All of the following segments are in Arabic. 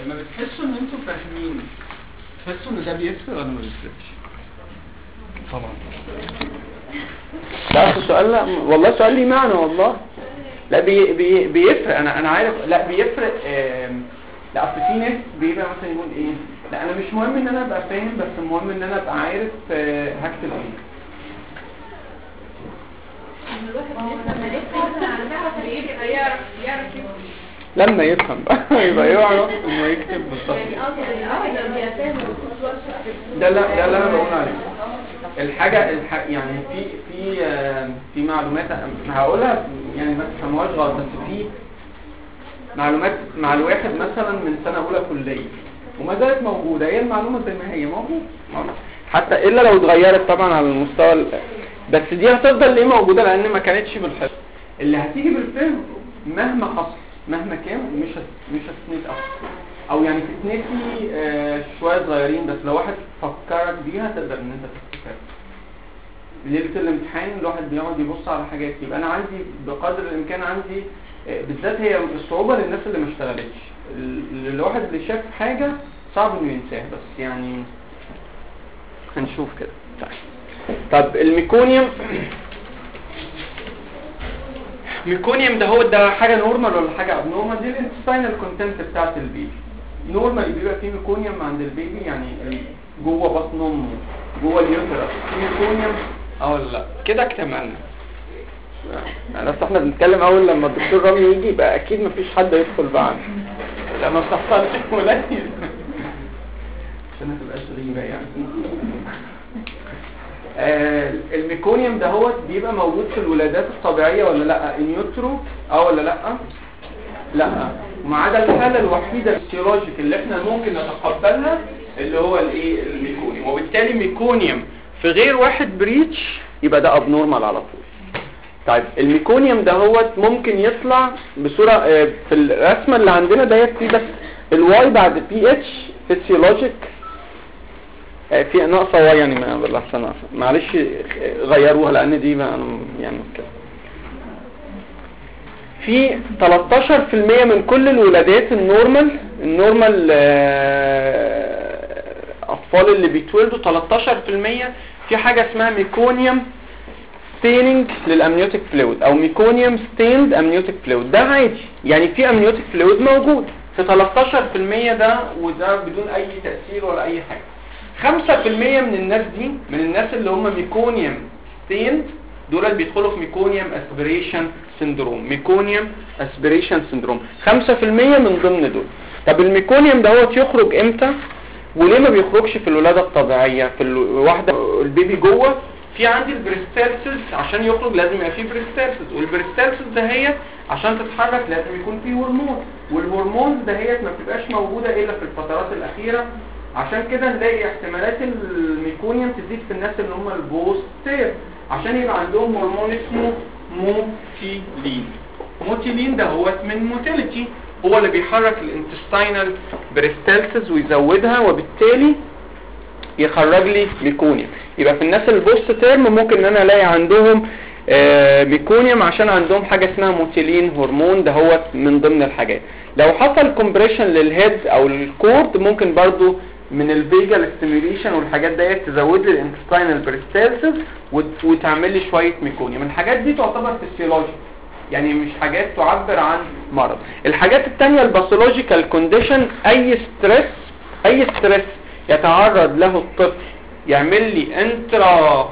ما بتحسوا ان انتوا فاهمين، تحسوا ان ده بيفرق ولا ما بيفرقش؟ طبعا. لا السؤال، لا والله سؤال لي معنى والله. لا بيفرق، انا عارف. لا بيفرق. لا اصل في ناس بيبقى مثلا يقول ايه، لا انا مش مهم ان انا ابقى فاهم، بس المهم ان انا ابقى عارف هكتب ايه. لما يفهم بقى يبقى يعرف انه يكتب بالظبط. ده لا اللي انا بقول عليه. الحاجه يعني في معلومات هقولها يعني ما تفهموهاش غلط، بس في معلومات مع الواحد مثلا من سنه اولى كليه وما زالت موجوده، هي المعلومه زي ما هي موجوده حتى الا لو اتغيرت طبعا على المستوى، بس دي هتفضل ليه موجوده لان ما كانتش بالحفظ. اللي هتيجي بالفهم مهما حصل مهما كان مش هتتنسي او يعني تتنسي شويه صغيرين، بس لو واحد فكرك بيها تقدر ان انت تفتكرها. ليله الامتحان الواحد بيقعد يبص على حاجات، يبقى انا عندي بقدر الامكان عندي بالذات هي الصعوبه للناس اللي ما اشتغلتش. الواحد اللي شاف حاجه صعب انه ينساها، بس يعني هنشوف كده. طب الميكونيوم ده هو ده حاجه نورمال ولا حاجه ابنورمال؟ دي الانتستينال كونتنت بتاعت البيبي. نورمال بيبقى فيه ميكونيوم عند البيبي، يعني جوه بطن امه جوه اليوترس في ميكونيوم او لا كده اكتملنا. انا احنا بنتكلم اول لما الدكتور رامي يجي يبقى اكيد مفيش حد يدخل بعد لما بتحصلش قليل عشان ما تبقاش غريبه يعني. الميكونيوم ده هو بيبقى موجود في الولادات الطبيعيه ولا لا؟ النيوترو ولا لا وما عدا الحاله الوحيده الفسيولوجيك اللي احنا ممكن نتقبلها اللي هو الايه الميكونيوم، وبالتالي ميكونيوم في غير واحد بريتش يبقى ده ابنورمال على طول. طيب الميكونيوم ده هو ممكن يطلع بصوره في الرسمه اللي عندنا ديت في بس الواي بعد بي اتش فيسيولوجيك في ناقصه واي يعني ما بالله معلش غيروها لان دي بقى يعني كده. في 13% من كل الولادات النورمال اطفال اللي بيتولدوا 13% في حاجه اسمها ميكونيوم ستيننج للامنيوتيك فلويد او ميكونيوم ستيند امنيوتيك فلويد. ده عادي يعني في امنيوتيك فلويد موجود في 13% ده، وده بدون اي تاثير ولا اي حاجه. 5% من الناس دي من الناس اللي هم ميكونيوم ستيند دول اللي بيدخلوا في ميكونيوم اسبريشن سيندروم. 5% من ضمن دول. طب الميكونيوم ده هو يخرج امتى وليه ما بيخرجش في الولاده الطبيعيه؟ في الواحده البيبي جوه في عندي البريستالسيس، عشان يخرج لازم يبقى فيه بريستالسيس، والبريستالسيس ده هي عشان تتحرك لازم يكون فيه هرمون، والهرمونز ده هي ما بتبقاش موجوده الا في الفترات الاخيره. عشان كده نلاقي احتمالات الميكونيوم تزيد في الناس اللي هم البوستير عشان يبقى عندهم هرمون اسمه موتيلين ده هو من موتيليتي، هو اللي بيحرك الانتستينال بريستالسيس ويزودها وبالتالي يخرج لي ميكونيوم. يبقى في الناس البوست تيرم ممكن ان انا الاقي عندهم ميكونيوم عشان عندهم حاجه اسمها موتيلين هرمون ده هو من ضمن الحاجات. لو حصل كومبريشن للهيد او الكورد ممكن برضو من الفيجال ستيميوليشن والحاجات ديت تزود لي الانتستينال بريستالسيس وتعمل لي شويه ميكونيوم. الحاجات دي تعتبر فيسيولوجي يعني مش حاجات تعبر عن مرض. الحاجات الثانيه الباثولوجيكال كونديشن، اي ستريس يتعرض له الطفل يعمل لي انترا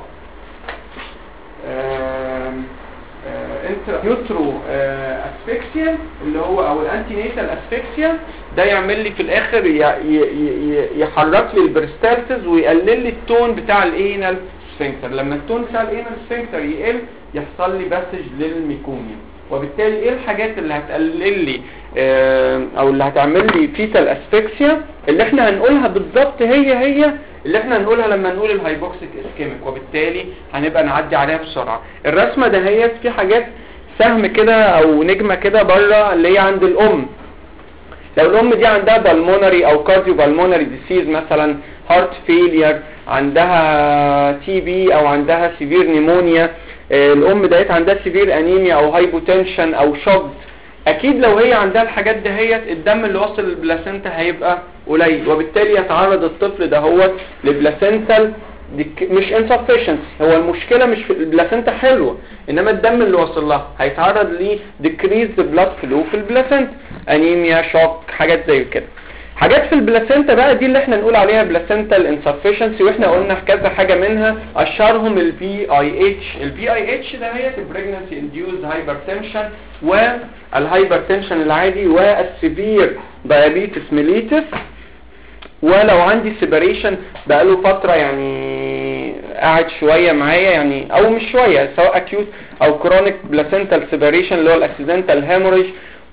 يوترو اسفكسيا اللي هو او الانتي ناتال اسفكسيا، ده يعمل لي في الاخر يحرك لي البريستالسيس ويقلل لي التون بتاع الانال سفنكتر. لما التون بتاع الانال سفنكتر يقل يحصل لي باسج للميكونيوم، وبالتالي ايه الحاجات اللي هتقلل لي او اللي هتعمل لي فيتال اسفكسيا اللي احنا هنقولها بالظبط هي اللي احنا هنقولها لما نقول الهايبوكسيك اسكيميك، وبالتالي هنبقى نعدي عليها بسرعه. الرسمه ده هي في حاجات سهم كده او نجمه كده بره اللي هي عند الام. لو الام دي عندها بالمونري او كارديو بالمونري ديسيز مثلا هارت فيلير، عندها تي بي او عندها سيفير نيمونيا، الام ديت عندها سيفير انيميا او هايبوتنشن او شوك، اكيد لو هي عندها الحاجات دهيت الدم اللي وصل للبلاسنتا هيبقى قليل، وبالتالي يتعرض الطفل دهوت لبلاسنتال مش insufficiency. هو المشكله مش في البلاسنتا حلوه، انما الدم اللي وصل لها هيتعرض ل decreased blood flow في البلاسنتا، انيميا، شوك، حاجات زي كده. حاجات في البلاسنتا بقى دي اللي احنا نقول عليها بلاسنتال insufficiency، واحنا قلنا كذا حاجه منها، اشهرهم PIH. PIH ده هي pregnancy induced hypertension والهايبرتنشن العادي والسيفير diabetes mellitus. ولو عندي سيبريشن بقاله فتره يعني قاعد شويه معايا يعني، او مش شويه، سواء اكيوت او كرونيك بلاسنتال سيبريشن اللي هو الاكسيدنتال هيموريج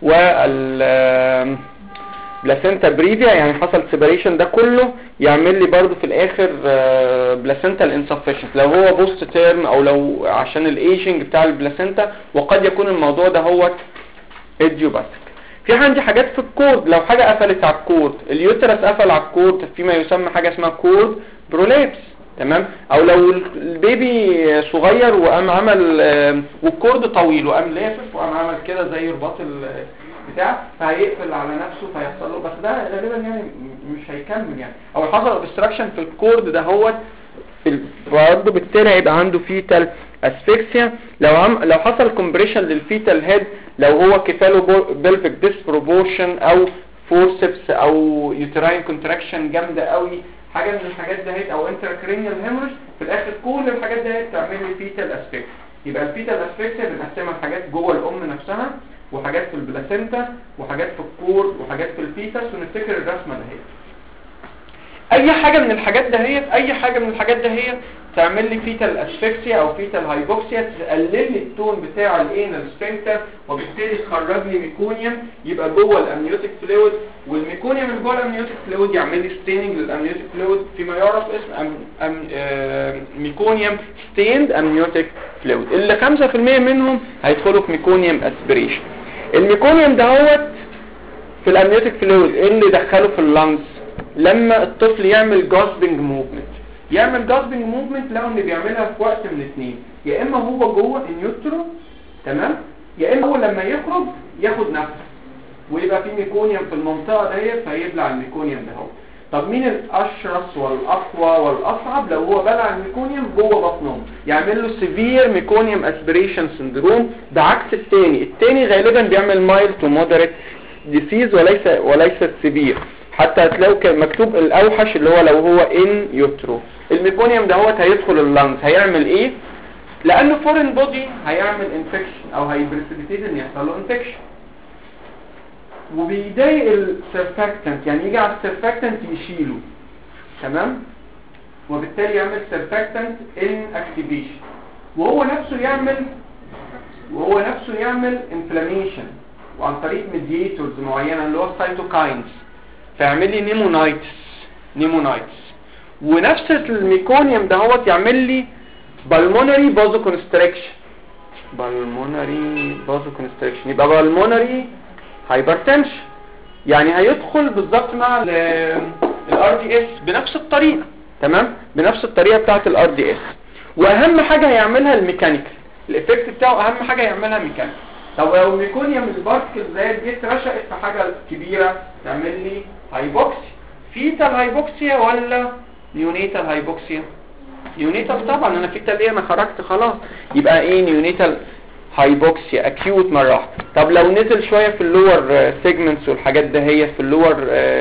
وال بلاسنتا بريفيا، يعني حصل سيبريشن، ده كله يعمل لي برضو في الاخر بلاسنتال انسفشنت لو هو بوست تيرم او لو عشان الايجنج بتاع البلاسنتا، وقد يكون الموضوع ده هو ايديوباثيك. في عندي حاجات في الكورد، لو حاجه قفلت على الكورد، اليوترس قفل على الكورد، فيما يسمى حاجه اسمها كورد برولابس، تمام. او لو البيبي صغير وقام عمل والكورد طويل وقام لافف وقام عمل كده زي رباط بتاع، فهيقفل على نفسه فيحصل له، بس ده غالبا يعني مش هيكمل يعني، او حصل اوبستراكشن في الكورد ده هو برضه بالتالي هيبقى عنده فيتال اسفكسيا. لو حصل كومبريشن للفيتال هيد، لو هو كفاله بلفيك ديسبروبورشن او فورسبس او يوتراين كونتراكشن جامده قوي، حاجه من الحاجات دهيت، او انتراكرينيال هيموريج، في الاخر كل الحاجات دهيت تعمل لي فيتال اسفكسيا. يبقى الفيتال اسفكسيا بنقسمها حاجات جوه الام نفسها، وحاجات في البلاسنتا، وحاجات في الكورد، وحاجات في الفيتس، ونفتكر الرسمه دهيت. اي حاجه من الحاجات دهيت، اي حاجه من الحاجات دهيت تعمل لي فيتال اسفكسيا او فيتال هايبوكسيا، تقلل لي التون بتاع الانال سفنكتر، وبالتالي تخرج لي ميكونيوم يبقى جوه الامنيوتيك فلويد، والميكونيوم اللي جوه الامنيوتيك فلويد يعمل لي ستيننج للامنيوتيك فلويد، فيما يعرف اسم ميكونيوم ستيند امنيوتيك فلويد، اللي 5% منهم هيدخلوا في ميكونيوم اسبريشن. الميكونيوم دهوت في الامنيوتيك فلويد اللي دخله في اللنجز لما الطفل يعمل جاسبنج موفمنت. يعمل جاسبنج موفمنت لو ان بيعملها في وقت من الاثنين، يا اما هو جوه النيوترو، تمام، يا اما هو لما يخرج ياخد نفس ويبقى في ميكونيوم في المنطقه ديت فيبلع الميكونيوم ده. هو طب مين الاشرس والاقوى والاصعب؟ لو هو بلع الميكونيوم جوه بطنه يعمل له سيفير ميكونيوم اسبريشن سندروم، بعكس الثاني غالبا بيعمل مايل تو مودريت ديسيز وليس سيفير. حتى هتلاقوا مكتوب الاوحش اللي هو لو هو ان يوترو. الميكونيوم دهوت هيدخل اللنجز، هيعمل ايه؟ لانه فورين بودي هيعمل انفكشن او هيبريسبيتيت ان يحصل له انفكشن، وبيضايق السيرفاكتنت، يعني يجي على السيرفاكتنت يشيله، تمام، وبالتالي يعمل سيرفاكتنت ان اكتيفيشن، وهو نفسه يعمل انفلاميشن وعن طريق ميدياتورز معينه اللي هو السيتوكاينز، فيعمل لي نيمونايتس. ونفس الميكونيوم دهوت يعمل لي بالمونري فازوكونستريكشن، يبقى بالمونري هايبرتنشن، يعني هيدخل بالظبط مع الار دي اس بنفس الطريقه، تمام، بنفس الطريقه بتاعه الار دي اس. واهم حاجه هيعملها الميكانيكال، الايفكت بتاعه اهم حاجه يعملها ميكانيكال. طب لو الميكونيوم البارتكل زي دي اترشقت في حاجه كبيره تعمل لي هايبوكسيا، فيتال هايبوكسيا ولا نيونيتال هايبوكسيا؟ نيونيتال طبعا، انا فيتال ايه، انا خرجت خلاص، يبقى ايه؟ نيونيتال هايبوكسيا اكيوت مره واحده. طب لو نزل شويه في اللور سيجمنتس والحاجات ده هي في اللور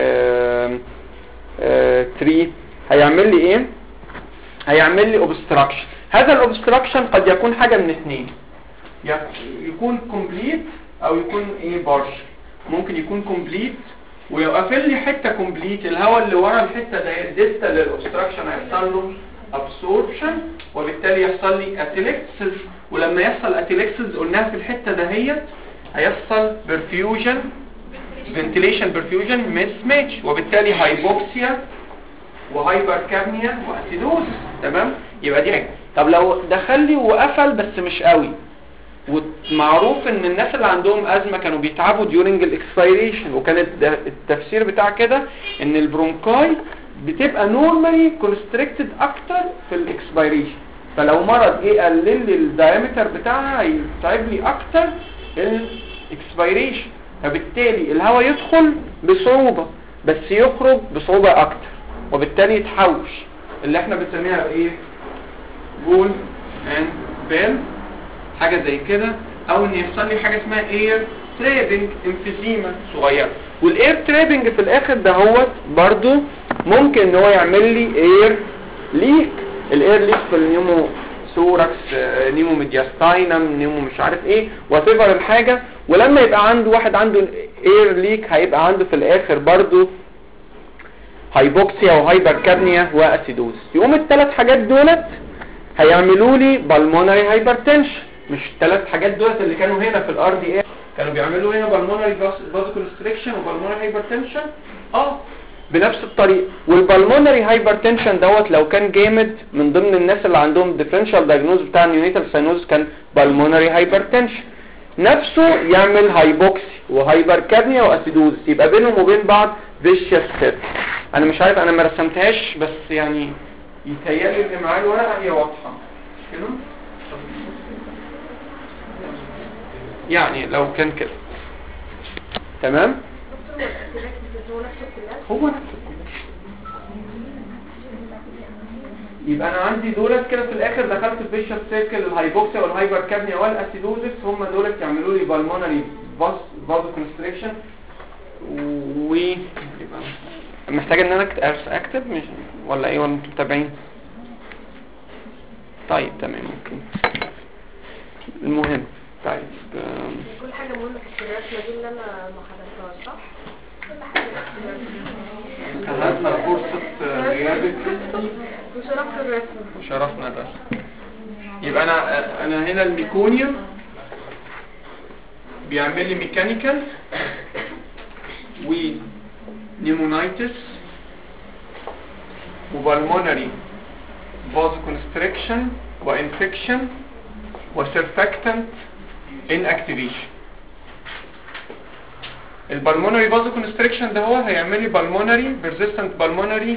3 هيعمل لي ايه؟ هيعمل لي اوبستراكشن. هذا الاوبستراكشن قد يكون حاجه من اثنين، يكون كومبليت او يكون ايه بارشل. ممكن يكون كومبليت ويقفل لي حته كومبليت، الهواء اللي ورا الحته ده ديستال للاوبستراكشن هيحصل له ابسوربشن، وبالتالي يحصل لي اتيلكسس، ولما يحصل اتيلكسس قلناها في الحته دهيت هيحصل برفيوجن فنتيليشن برفيوجن ميس ماتش، وبالتالي هايبوكسيا وهايبركابنيا واسيدوز، تمام. يبقى دي حاجه. طب لو دخل لي وقفل بس مش قوي، ومعروف ان الناس اللي عندهم ازمه كانوا بيتعبوا during الاكسبيريشن، وكان التفسير بتاع كده ان البرونكاي بتبقى نورمالي كونستريكتد اكتر في الاكسبيريشن، فلو مرض ايه قلل لي الدايمتر بتاعها هيتعب لي اكتر اكسبيريشن، فبالتالي الهواء يدخل بصعوبة بس يخرج بصعوبة اكتر، وبالتالي يتحوش، اللي احنا بنسميها ايه؟ بول اند بيل، حاجة زي كده، او ان يحصل لي حاجة اسمها اير ترابنج، امفيزيما صغيرة. والاير ترابنج في الاخر ده هو برضو ممكن ان هو يعمل لي اير ليك. الاير ليك في النيمو ثوركس، نيمو ميدياستاينم، نيمو مش عارف ايه، واتيفر الحاجة. ولما يبقى عنده واحد عنده اير ليك هيبقى عنده في الاخر برضو هايبوكسيا وهايبركابنيا واسيدوز. يقوم الثلاث حاجات دولت هيعملوا لي بالمونري هايبرتنشن. مش الثلاث حاجات دولت اللي كانوا هنا في الار دي اي كانوا بيعملوا هنا بالمونري فازوكونستريكشن وبالمونري هايبرتنشن بنفس الطريقه. والبالمونري هايبرتنشن دوت لو كان جامد من ضمن الناس اللي عندهم ديفرنشال دايجنوز بتاع النيونيتال ساينوز كان بالمونري هايبرتنشن نفسه يعمل هايبوكسي وهايبركابنيا واسيدوز، يبقى بينهم وبين بعض فيشيوس سيركل. انا مش عارف، انا ما رسمتهاش بس يعني يتهيألي اللي معاه الورقه هي واضحه كده، يعني لو كان كده تمام. هو نفس الكلام. يبقى انا عندي دولت كده في الاخر دخلت في فيشيوس سيركل، الهايبوكسيا والهايبركابنيا والاسيدوزس هم دولت يعملوا لي بالمونري فازوكونستريكشن. و محتاج ان انا اكتب مش ولا ايه، ولا انتوا متابعين؟ طيب تمام ممكن. المهم طيب كل حاجه مهمه في الرسمه دي اللي انا ما حضرتهاش صح؟ كل حاجه خدنا فرصه غيابك وشرفنا الرسم. يبقى انا هنا الميكونيوم بيعمل لي ميكانيكال ونيمونايتس وبالمونري فازوكونستريكشن وانفكشن وسيرفاكتنت inactivation. البالمونري فازوكونستريكشن ده هو هيعمل لي بالمونري persistent بالمونري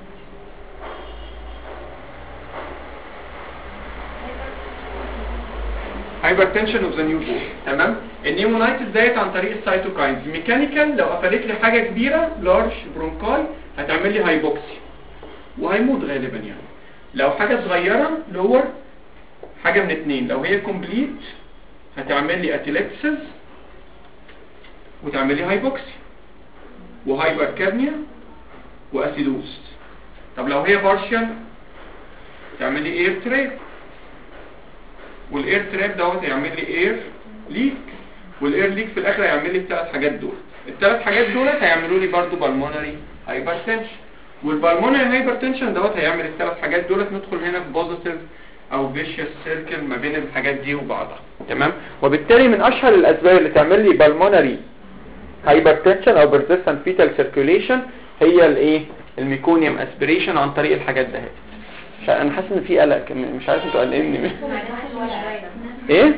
hypertension of the newborn. تمام. النيمونايتس ديت عن طريق السيتوكاينز. ميكانيكال لو قفلت لي حاجه كبيره لارج برونكاي هتعمل لي هايبوكسي وهيموت غالبا يعني. لو حاجه صغيره لور حاجه من اتنين، لو هي كومبليت هتعمل لي اتيلكسس وتعمل لي هايبوكسي وهايبركابنيا واسيدوز. طب لو هي بارشال تعمل لي اير تراب، والاير تراب دوت هيعمل لي اير ليك، والاير ليك في الاخر هيعمل لي الثلاث حاجات دول. الثلاث حاجات دول هيعملوا لي برضو بالمونري هايبرتنشن، والبالمونري هايبرتنشن دوت هيعمل الثلاث حاجات دول. ندخل هنا في بوزيتيف او فيشيوس سيركل ما بين الحاجات دي وبعضها. تمام. وبالتالي من اشهر الاسباب اللي تعمل لي بالمونري هايبرتنشن او persistent fetal circulation هي الايه؟ الميكونيوم اسبريشن عن طريق الحاجات ده. انا حاسس ان في قلق، مش عارف انتوا قلقانين ايه؟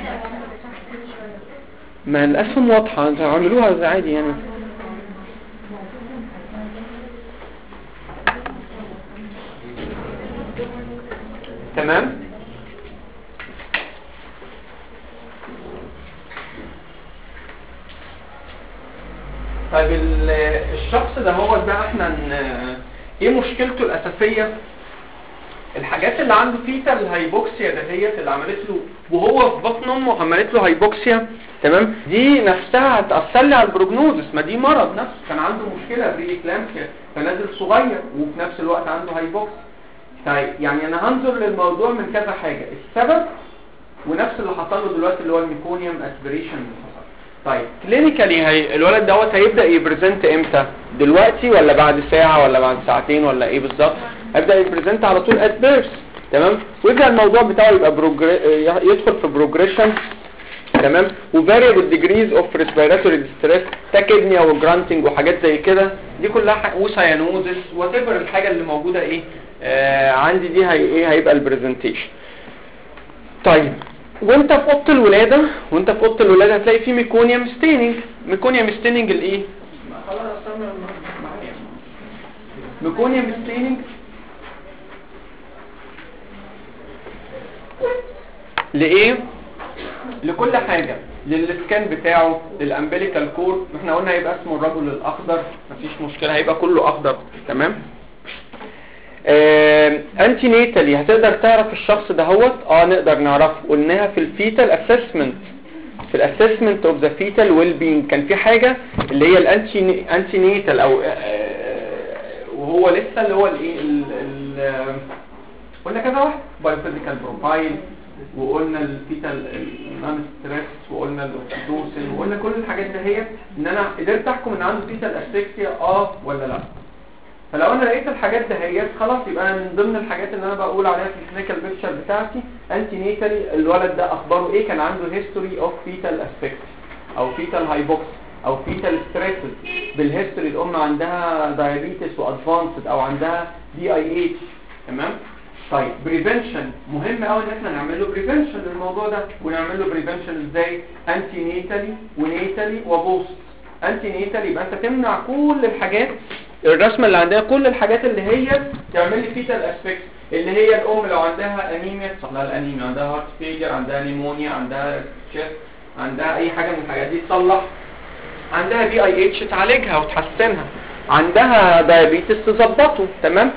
ما الاسهم واضحه، انتوا عملوها عادي يعني. تمام. طيب الشخص ده هو بقى احنا ايه مشكلته الاساسيه؟ الحاجات اللي عنده فيتال هايبوكسيا دهيت اللي عملت له وهو في بطن امه عملت له هايبوكسيا، تمام، دي نفسها هتاثر لي على البروجنوزس. ما دي مرض نفسه، كان عنده مشكله بريكلامسيا فنازل صغير وفي نفس الوقت عنده هايبوكسيا. طيب يعني انا هنظر للموضوع من كذا حاجه، السبب ونفس اللي حصل له دلوقتي اللي هو الميكونيوم اسبريشن اللي حصل. طيب كلينيكالي الولد دوت هيبدا يبريزنت امتى؟ دلوقتي ولا بعد ساعه ولا بعد ساعتين ولا ايه بالظبط؟ هيبدا يبريزنت على طول ات بيرث. تمام. ويبدا الموضوع بتاعه يبقى يدخل في بروجريشن. تمام. وفاريبل ديجريز اوف ريسبيراتوري ديستريس، تاكيدنيا وجرانتنج وحاجات زي كده، دي كلها وسايانوزس وات ايفر الحاجه اللي موجوده ايه عندي دي هيبقى البرزنتيشن. طيب وانت في اوضه الولاده هتلاقي في ميكونيوم ستيننج. ميكونيوم ستيننج الايه؟ خلاص استنى معايا. ميكونيوم ستيننج لايه؟ لكل حاجه. للسكان بتاعه، للامبليكال كورد. احنا قلنا هيبقى اسمه الرجل الاخضر، مفيش مشكله، هيبقى كله اخضر. تمام. انتي نيتالي هتقدر تعرف الشخص دهوت؟ نقدر نعرفه. قلناها في الفيتال اسسمنت، في الاسسمنت اوف ذا فيتال ويل بينج كان في حاجه اللي هي الانتي نيتال، او وهو لسه اللي هو الايه قلنا كذا واحد، بايوفيزيكال بروفايل، وقلنا الفيتال نون ستريس، وقلنا الاوكسيتوسين، وقلنا كل الحاجات دهيت ان انا قدرت احكم ان عنده فيتال اسفكسيا ولا لا. فلو انا لقيت الحاجات دهيت خلاص، يبقى انا من ضمن الحاجات اللي انا بقول عليها في الكلينيكال بيكتشر بتاعتي انتي نيتالي الولد ده اخباره ايه، كان عنده هيستوري اوف فيتال اسفكسيا او فيتال هايبوكس او فيتال ستريسز. بالهيستوري الام عندها دايابيتس وادفانسد او عندها DIH. تمام. طيب بريفنشن مهم قوي ان احنا نعمل له بريفنشن للموضوع ده. ونعمل له بريفنشن ازاي؟ انتي نيتالي ونيتالي وبوست. انتي نيتالي يبقى انت تمنع كل الحاجات، الرسمه اللي عندها كل الحاجات اللي هي تعمل لي فيتال اسفكس، اللي هي الام لو عندها انيميا تصلح لها الانيميا، عندها هارت فيلير، عندها نيمونيا، عندها تشيست، عندها اي حاجه من الحاجات دي تصلح، عندها DIH تعالجها وتحسنها، عندها دايابيتس تظبطه. تمام.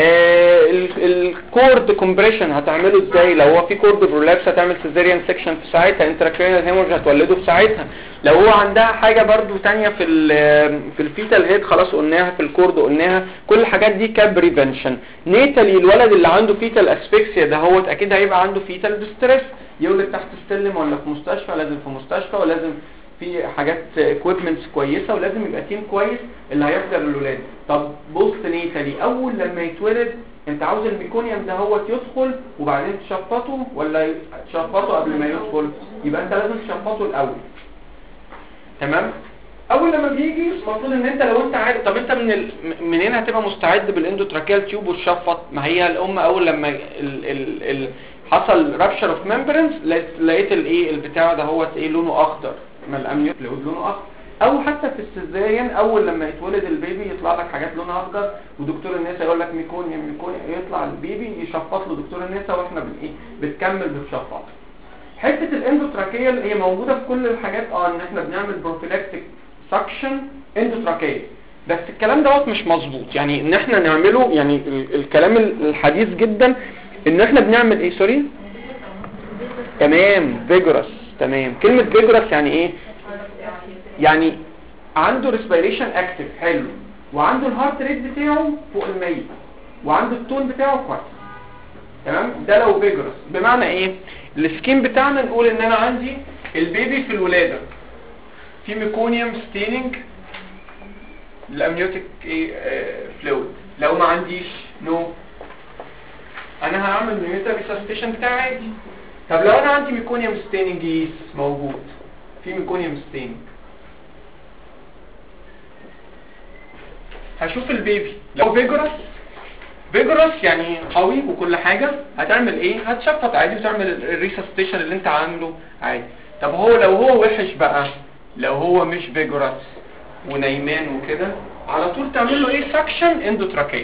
الكورد كومبريشن هتعمله ازاي؟ لو هو في كورد برولابس هتعمل سيزيريان سيكشن في ساعتها، انتراكرينال هيمورج هتولده في ساعتها. لو هو عندها حاجه برضو تانية في الفيتال هيد خلاص قلناها، في الكورد قلناها، كل الحاجات دي كبريفنشن. نيتالي الولد اللي عنده فيتال اسفكسيا ده هو اكيد هيبقى عنده فيتال ديستريس، يولد تحت السلم ولا في مستشفى، لازم في مستشفى، ولازم في حاجات اكويبمنتس كويسه، ولازم يبقى تيم كويس اللي هيحضر الولاد. طب بوست نيتالي اول لما يتولد انت عاوز الميكونيوم ده هو يدخل وبعدين تشفطه، ولا تشفطه قبل ما يدخل؟ يبقى انت لازم تشفطه الاول. تمام. اول لما بيجي المفروض ان انت لو انت عارف، طب انت منين هتبقى مستعد بالاندوتراكيال تيوب وتشفط؟ ما هي الام اول لما حصل رابشر اوف ممبرنز لقيت الايه البتاع ده هو ايه لونه اخضر، ما الامنيوت لونه اخضر. او حتى في السيزاريان اول لما يتولد البيبي يطلع لك حاجات لونها اخضر، ودكتور النساء يقول لك ميكونيوم، يطلع البيبي يشفط له دكتور النساء، واحنا بتكمل بتشفط. حته الاندوتراكيال هي موجوده في كل الحاجات، ان احنا بنعمل بروفيلاكتيك سكشن اندوتراكيال، بس الكلام دوت مش مظبوط. يعني ان احنا نعمله، يعني الكلام الحديث جدا ان احنا بنعمل ايه، سوري، تمام، فيجورس. تمام. كلمه فيجورس يعني ايه؟ يعني عنده ريسبيريشن اكتف حلو، وعنده الهارت ريت بتاعه فوق ال100، وعنده التون بتاعه كويس. تمام. ده لو فيجورس. بمعنى ايه؟ السكين بتاعنا نقول ان انا عندي البيبي في الولاده في ميكونيوم ستيننج الامنيوتيك فلويد، لو ما عنديش انا هعمل ميوتر ريسسبيشن بتاعي عادي. طب لو انا عندي ميكونيوم ستيننج يس موجود، في ميكونيوم ستيننج، هشوف البيبي لو فيجورس يعني قوي وكل حاجه، هتعمل ايه؟ هتشفط عادي وتعمل الريسسبيشن اللي انت عامله عادي. طب لو هو وحش بقى، لو هو مش فيجورس ونايمان وكده، على طول تعمل له ايه؟ سكشن اندوتراكيال.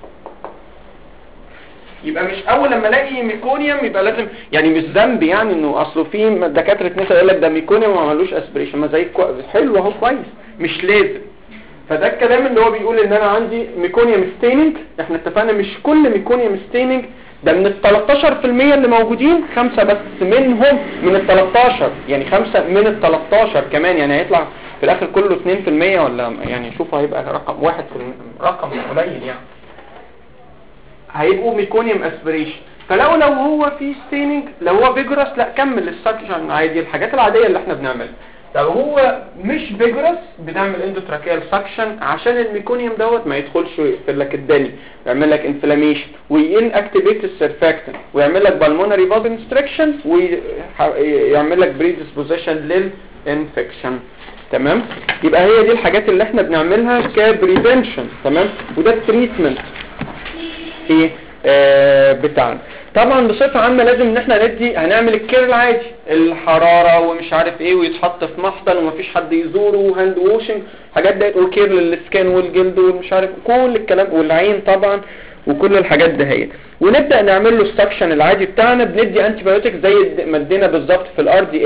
يبقى مش اول لما الاقي ميكونيوم يبقى لازم، يعني مش ذنب يعني انه اصله في دكاتره نساء يقول لك ده ميكونيوم ما عملوش اسبريشن، ما زي حلو اهو كويس، مش لازم. فده الكلام اللي هو بيقول ان انا عندي ميكونيوم ستيننج. احنا اتفقنا مش كل ميكونيوم ستيننج، ده من ال 13% اللي موجودين 5 بس منهم من ال 13، يعني 5 من ال 13 كمان، يعني هيطلع في الاخر كله 2% ولا يعني شوفوا هيبقى رقم 1 رقم قليل يعني، هيبقوا ميكونيوم اسبريشن. فلو هو في ستيننج، لو هو فيجورس لا كمل السكشن عادي، الحاجات العاديه اللي احنا بنعملها. لو هو مش فيجورس بنعمل اندوتراكيال سكشن عشان الميكونيوم دوت ما يدخلش يقفل لك الدني، يعمل لك انفلاميشن وين اكتيفيت السيرفاكتنت، ويعمل لك بالمونري فاز انستركشن، ويعمل لك بريدisposition للانفكشن. تمام. يبقى هي دي الحاجات اللي احنا بنعملها كبريفنشن. تمام. وده التريتمنت ايه بتاعنا. طبعا بصفه عامه لازم ان احنا هنعمل الكير العادي، الحراره ومش عارف ايه، ويتحط في محضن ومفيش حد يزوره، وهاند ووشنج، حاجات ديت، وكير للسكان والجلد ومش عارف كل الكلام، والعين طبعا، وكل الحاجات دهيت. ونبدا نعمل له السكشن العادي بتاعنا، بندي انتي بايوتيك زي ما ادينا بالظبط في الار دي اس،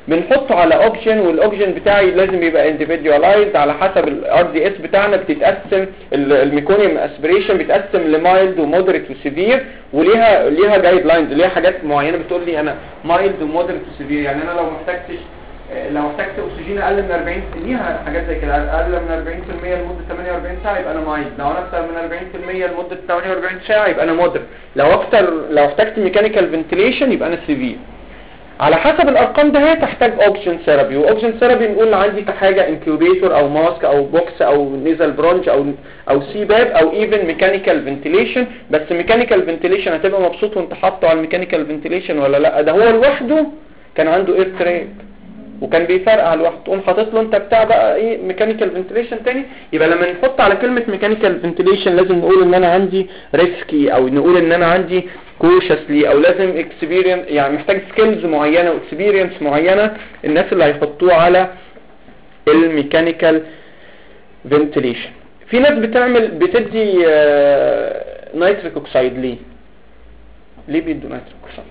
بنحطه على اوكسجين، والاوكسجين بتاعي لازم يبقى individualized على حسب الار دي اس بتاعنا. بتتقسم الميكونيوم اسبريشن بيتقسم لمايلد ومودريت وسيفير، وليها جايد لاينز، ليها حاجات معينه بتقول لي انا مايلد ومودريت وسيفير. يعني انا لو احتجت اكسجين اقل من 40 ليها حاجات زي كده، اقل من 40% لمده 48 ساعه يبقى انا مايلد، لو انا اكثر من 40% لمده 48 ساعه يبقى انا مودريت، لو احتجت ميكانيكال فنتيليشن يبقى انا سيفير. على حسب الارقام ده هي تحتاج اوكسجين ثيرابي. واوكسجين ثيرابي نقول عندي حاجه انكيوبيتور او ماسك او بوكس او نيزل برونج او سي باب او ايفن ميكانيكال فنتيليشن. بس ميكانيكال فنتيليشن هتبقى مبسوط وانت حاطه على الميكانيكال فنتيليشن ولا لا؟ ده هو لوحده كان عنده اير تراك وكان بيفرقع لوحده، تقوم حاطط له انت بتاع بقى ايه ميكانيكال فنتيليشن تاني. يبقى لما نحط على كلمه ميكانيكال فنتيليشن لازم نقول ان انا عندي ريسكي، او نقول ان انا عندي كوشسلي، او لازم اكسبيرينس، يعني محتاج سكيلز معينه واكسبيرينس معينه الناس اللي هيحطوه على الميكانيكال فنتيليشن. في ناس بتدي نيتريك اوكسيد. ليه بيدوا نيتريك اوكسيد؟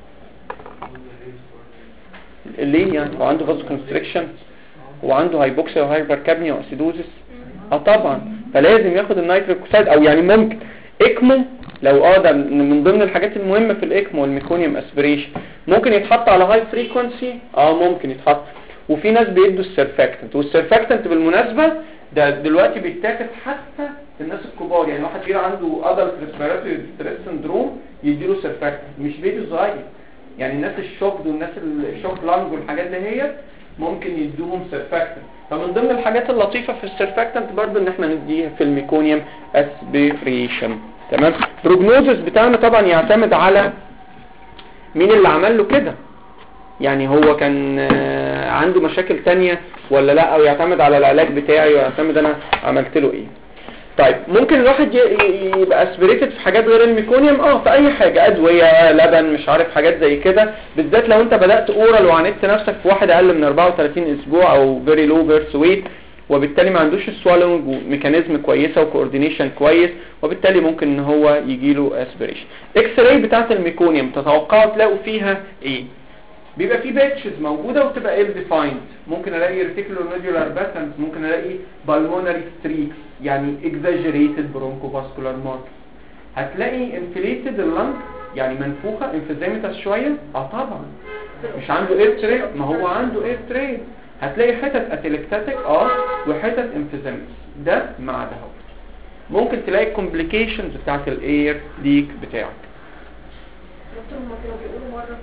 ليه يعني؟ هو عنده فازو كونستريكشن وعنده هايبوكسيا وهايبركابنيا واسيدوزيس. طبعا فلازم ياخد النيتريك اوكسيد. او يعني ممكن اكمو، لو ده من ضمن الحاجات المهمه في الاكمو الميكونيوم اسبريشن، ممكن يتحط على هاي فريكوانسي. ممكن يتحط. وفي ناس بيدوا السيرفاكتنت، والسيرفاكتنت بالمناسبه ده دلوقتي بيتاخد حتى في الناس الكبار. يعني واحد كبير عنده ادلت ريسبيراتوري ستريس سندروم يديله سيرفاكتنت، مش بيبي صغير. يعني الناس الشوك والناس الشوك لانج والحاجات دي هي ممكن يدوهم سيرفاكتنت. فمن ضمن الحاجات اللطيفه في السيرفاكتنت برضو ان احنا نديها في الميكونيوم اسبريشن. تمام. بروجنوزس بتاعنا طبعا يعتمد على مين اللي عمل له كده، يعني هو كان عنده مشاكل تانية ولا لا، او يعتمد على العلاج بتاعي ويعتمد انا عملت له ايه. طيب ممكن الواحد يبقى اسبريتد في حاجات غير الميكونيوم، في اي حاجه، ادويه، لبن، مش عارف حاجات زي كده، بالذات لو انت بدات اورال وعاندت نفسك في واحد اقل من 34 اسبوع او فيري لو بيرث ويت، وبالتالي ما عندوش السوالونج وميكانيزم كويسه وكوردينيشن كويس، وبالتالي ممكن ان هو يجيله اسبريشن. اكس راي بتاعه الميكونيوم تتوقعوا تلاقوا فيها ايه؟ بيبقى في باتشز موجوده وتبقى ال ديفايند. ممكن الاقي ريتيكولار نودولار باترنز، ممكن الاقي بالمونري ستريكس يعني اكزاجريتد برونكوفاسكولار مارك. هتلاقي انفليتد اللنج يعني منفوخه انفيزيمتس شويه. طبعا مش عنده اير تري، ما هو عنده اير تري. هتلاقي حتت اتلكتاتيك وحتت انفيزيمتس، ده مع ده. ممكن تلاقي كومبليكيشنز بتاعت الاير ليك بتاعك. دكتور هما كانوا بيقولوا مره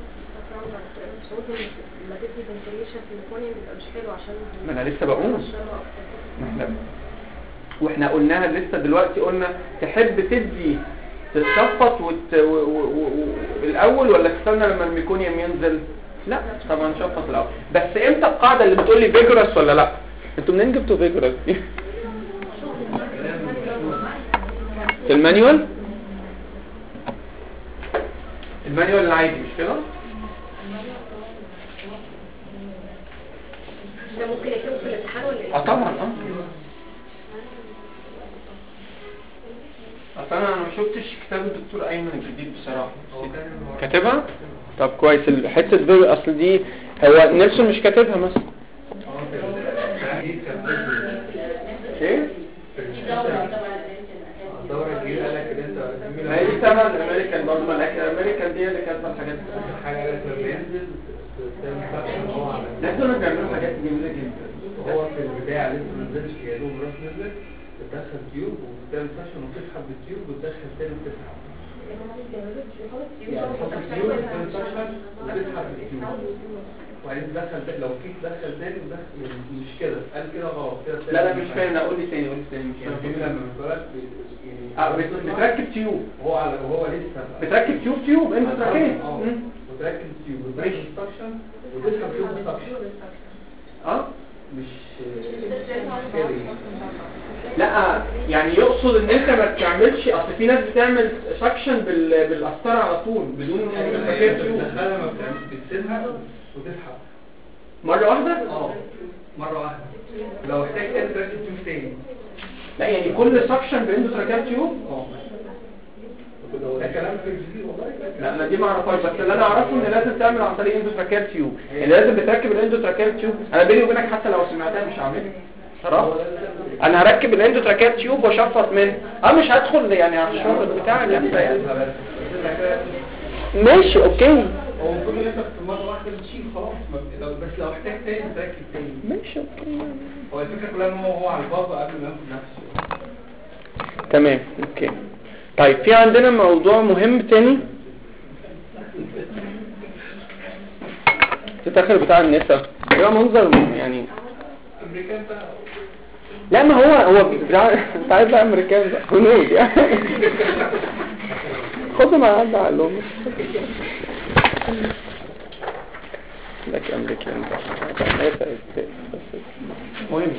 لما تدي فنتيليشن في الميكونيوم بيبقى مش حلو عشان ما انا لسه بقول واحنا قلناها لسه دلوقتي، قلنا تحب تدي تتشفط الاول ولا تستنى لما الميكونيوم ينزل؟ لا طبعا شفط الاول. بس امتى القاعده اللي بتقول لي فيجرس ولا لا؟ انتوا منين جبتوا فيجرس دي؟ في المانيوال العادي مش كده؟ ده ممكن يكون في الامتحان ولا ايه؟ طبعا اصل انا ما شفتش كتاب الدكتور ايمن الجديد بصراحه. كاتبها؟ طب كويس. الحته دي اصل دي هو نيلسون مش كاتبها مثلا. ايه؟ الدورة الجديدة قال لك ان انت ما هي دي تبع الامريكان برضه، لكن الامريكان دي اللي كاتبه الحاجات دي. حاجة قالت لما ينزل هو عمل. لا دول بيعملوا حاجات جميله جدا. هو في البداية لسه ما نزلش، يا دوب راس نزلت تدخل تيوب وبتعمل فاشن وتسحب بالتيوب وتدخل تاني وتسحب. يعني تحط التيوب وتعمل فاشن وتسحب بالتيوب. وبعدين تدخل لو فيك تدخل تاني ودخل مش كده، قال كده غلط كده. لا مش فاهم. قول لي تاني مش فاهم. لما بتولد بتركب تيوب. وهو لسه بتركب تيوب انت تركب. وتركب تيوب وتركب سكشن وتسحب تيوب سكشن. مش كده. لا يعني يقصد ان انت ما تعملش، اصل في ناس بتعمل سكشن بالقسطره على طول بدون ما تركب تيوب. تدخلها ما بتسيبها وتسحب مره واحده. مره واحده. لو احتاج تركب تيوب تاني. لا يعني كل سكشن بانه تركب تيوب. ده كلام في الجديد والله. لا انا دي ما اعرفهاش، بس اللي انا اعرفه ان لازم تعمل عن طريق اندوتراكيال تيوب، يعني لازم بتركب الاندوتراكيال تيوب. انا بيني وبينك حتى لو سمعتها مش هعملها صراحه. انا هركب الاندوتراكيال تيوب واشفط منه، مش هدخل يعني على الشغل بتاع جامده يعني. ماشي اوكي. هو المفروض ان انت في مره واحده بتشيل خلاص، بس لو احتاج تاني تركب تاني. ماشي اوكي. هو الفكره كلها ان هو على البابا قبل ما ياخد نفسه. تمام اوكي. طيب في عندنا موضوع مهم تاني، التدخل بتاع النساء. ده منظر يعني امريكان بقى. لا ما هو بتاع انت عايز بقى امريكان بقى هنود يعني. خدوا معايا عدى علوم لك امريكان بقى مهم.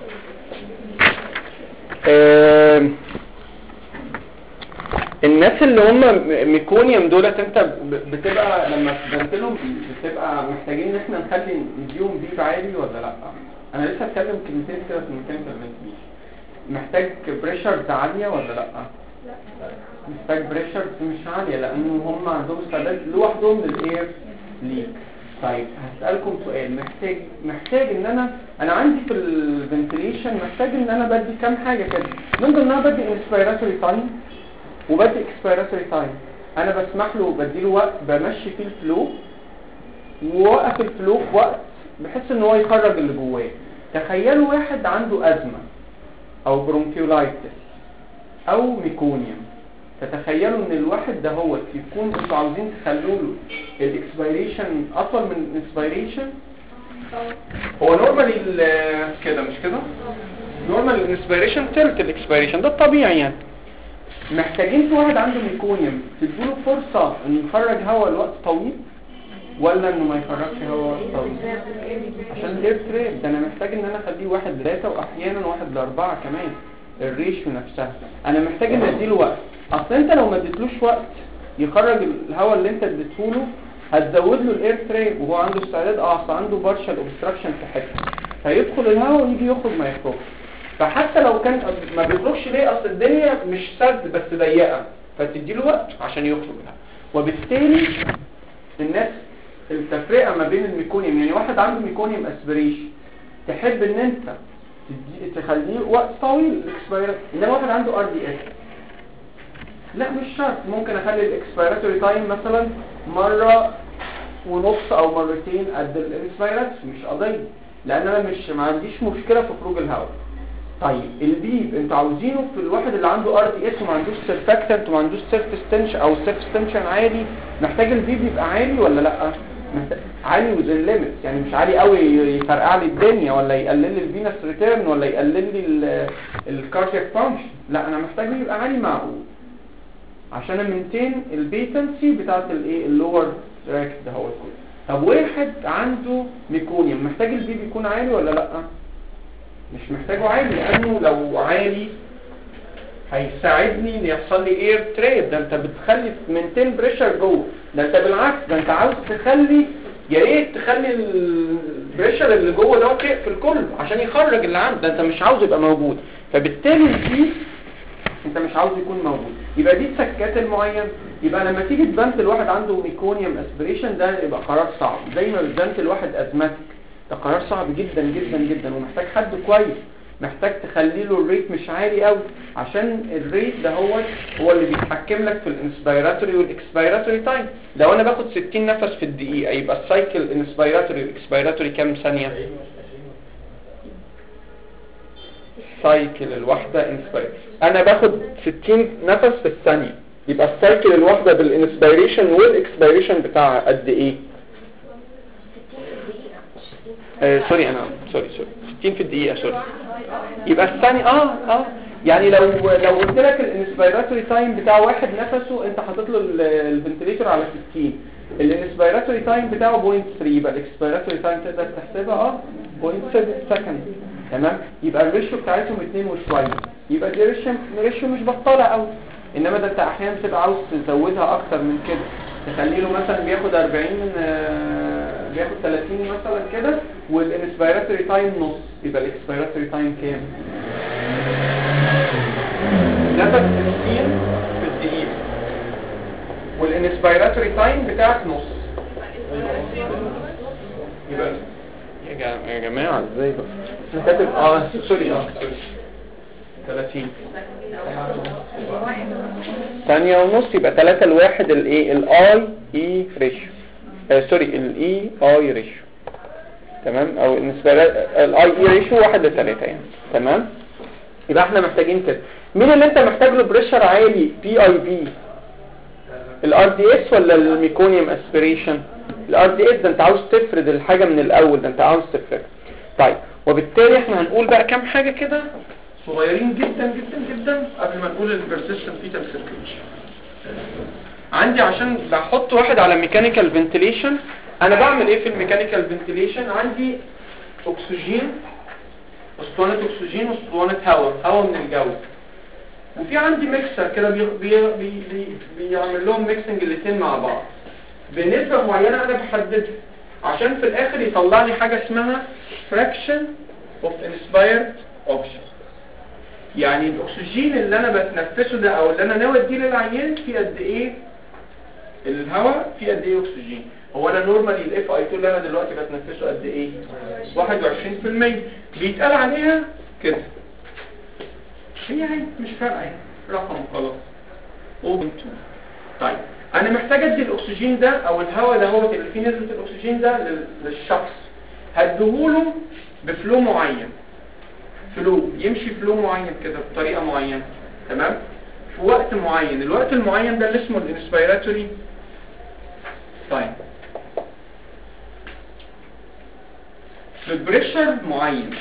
الناس اللي هم ميكونيوم دولت انت بتبقى لما تبنتلهم بتبقى محتاجين ان احنا نخلي نديهم بيب عالي ولا لا؟ انا لسه اتكلم كلمتين كده في الميكانيكال فنتيليشن. محتاج بريشرز عاليه ولا لا؟ محتاج بريشرز مش عاليه لان هم عندهم استعداد لوحدهم للاير ليك. طيب هسألكم سؤال، محتاج ان انا عندي في الفنتيليشن محتاج ان انا بدي كام حاجه كده، من ضمنها بدي انسبيراتوري تايم وبدي اكسبيراتوري تايم. انا بسمح له وبدي له وقت بمشي فيه الفلو، ووقف الفلو في وقت بحيث ان هو يخرج اللي جواه. تخيلوا واحد عنده ازمه او برونكيولايتس او ميكونيوم، تتخيلوا ان الواحد ده هو يكون انتوا عاوزين تخلوا له الاكسبيريشن اطول من الانسبيريشن. هو نورمالي كده مش كده؟ نورمال الانسبيريشن تلت الاكسبيريشن، ده الطبيعي يعني. محتاجين في واحد عنده ميكونيوم تديله فرصة انه يخرج هواء لوقت طويل ولا انه ما يخرجش هواء لوقت طويل؟ عشان الاير تريب ده انا محتاج ان انا اخليه 1:3 واحيانا 1:4 كمان. الريشيو نفسها انا محتاج ان اديله وقت. اصل انت لو ما اديتلوش وقت يخرج الهواء اللي انت اديته له هتزود له الاير تريب وهو عنده استعداد اصلا عنده بارشال اوبستراكشن في حته، فيدخل الهواء ويجي يخرج ما يخرجش. فحتى لو كان ما بيخرجش ليه، اصل الدنيا مش سد بس ضيقه، فتدي له وقت عشان يخرج لها. وبالتالي الناس التفرقه ما بين الميكونيوم، يعني واحد عنده ميكونيوم اسبريشن تحب ان انت تخليه وقت طويل الاكسبيرات، انما واحد عنده ار دي اس لا مش شرط، ممكن اخلي الاكسبيراتوري تايم مثلا 1.5 مرة او مرتين قد الاكسبيرات، مش قضيه لان انا ما عنديش مشكله في خروج الهواء. طيب البيب انتوا عاوزينه في الواحد اللي عنده ار دي اس وما عندوش سيرفاكتنت وما عندوش سيرف ستنش او سيرف ستنشن عالي، محتاج البيب يبقى عالي ولا لا؟ عالي وزن ليميتس، يعني مش عالي قوي يفرقع لي الدنيا ولا يقلل لي الفينس ريتيرن ولا يقلل لي الكاردياك فانكشن، لا انا محتاجه يبقى عالي معقول عشان امنتين البيتنسي بتاعت الايه اللور تراك ده هو كله. طب واحد عنده ميكونيوم محتاج البيب يكون عالي ولا لا؟ مش محتاجه عالي، لانه لو عالي هيساعدني ان يحصل لي اير تريب. ده انت بتخلي منتين بريشر جوه، ده انت بالعكس ده انت عاوز تخلي يا ريت تخلي البريشر اللي جوه ده يقفل كله عشان يخرج اللي عنده، ده انت مش عاوز يبقى موجود. فبالتالي البيب انت مش عاوز يكون موجود، يبقى دي السكات المعين. يبقى لما تيجي تبنت الواحد عنده ميكونيوم اسبريشن ده يبقى قرار صعب، زي ما بتبنت الواحد ازماتيك ده قرار صعب جدا جدا جدا، ومحتاج حد كويس، محتاج تخلي له الريت مش عالي قوي عشان الريت ده هو اللي بيتحكم لك في الانسبيراتوري والاكسبيراتوري تايم. لو انا باخد 60 نفس في الدقيقه يبقى السايكل انسبيراتوري والاكسبيراتوري كام ثانيه؟ السايكل الواحده انسبيراتوري انا باخد 60 نفس في الثانيه، يبقى السايكل الواحده بالانسبيريشن والاكسبيريشن بتاعها قد ايه؟ سوري 60 في الدقيقة سوري. يبقى الثاني يعني لو قلت لك الانسبيراتوري تايم بتاع واحد نفسه انت حاطط له الفنتليتور على 60، الانسبيراتوري تايم بتاعه 0.3، يبقى الاكسبيراتوري تايم تقدر تحسبها 0.7 سكند. تمام، يبقى الريشيو بتاعتهم 2 وشويه، يبقى دي ريشيو مش بطاله قوي. انما ده انت احيانا بتبقى عاوز تزودها اكتر من كده، تخلي له مثلا بياخد 40 بياخد 30 مثلا كده، والانسبيراتوري تايم نص، يبقى الاكسبيراتوري تايم كام؟ نفس 60 في الدقيقه. والانسبيراتوري تايم بتاعك نص. يبقى يا جماعه ازاي بقى انا كاتب سوري 30 ثانية ونص، يبقى 3 لواحد الايه الاي اي ريشيو، سوري الاي اي ريشيو، تمام، او الاي اي ريشيو 1 ل 3 يعني، تمام. يبقى احنا محتاجين كده. مين اللي انت محتاج له بريشر عالي بي اي بي؟ الار دي اس ولا الميكونيوم اسبيريشن؟ الار دي اس ده انت عاوز تفرد الحاجه من الاول، ده انت عاوز تفرد. طيب وبالتالي احنا هنقول بقى كام حاجه كده صغيرين جدا جدا جدا قبل ما نقول البرسيستنت فيتال سيركيوليشن. عندي عشان بحط واحد على ميكانيكال فنتيليشن، انا بعمل ايه في الميكانيكال فنتيليشن؟ عندي اكسجين، اسطوانه اكسجين واسطوانه هواء من الجو، وفي عندي ميكسر كده بيعمل لهم ميكسنج الاثنين مع بعض بنسبه معينه انا بحددها عشان في الاخر يطلع لي حاجه اسمها fraction of inspired oxygen. يعني الاكسجين اللي انا بتنفسه ده او اللي انا ناوي اديه للعيان فيه قد ايه الهواء، فيه قد ايه اكسجين. هو انا نورمالي الاف اي 2 اللي انا دلوقتي بتنفسه قد ايه؟ 21%. بيتقال عليها كده، هي مش فارقه يعني رقم خلاص 0.2. طيب انا محتاج ادي الاكسجين ده او الهواء ده هو اللي فيه نسبه الاكسجين ده للشخص، هديهوله بفلو معين، فلو يمشي فلو معين كده بطريقه معينه، تمام، في وقت معين. الوقت المعين ده اللي اسمه الانسبيراتوري تايم، في بريشر معين.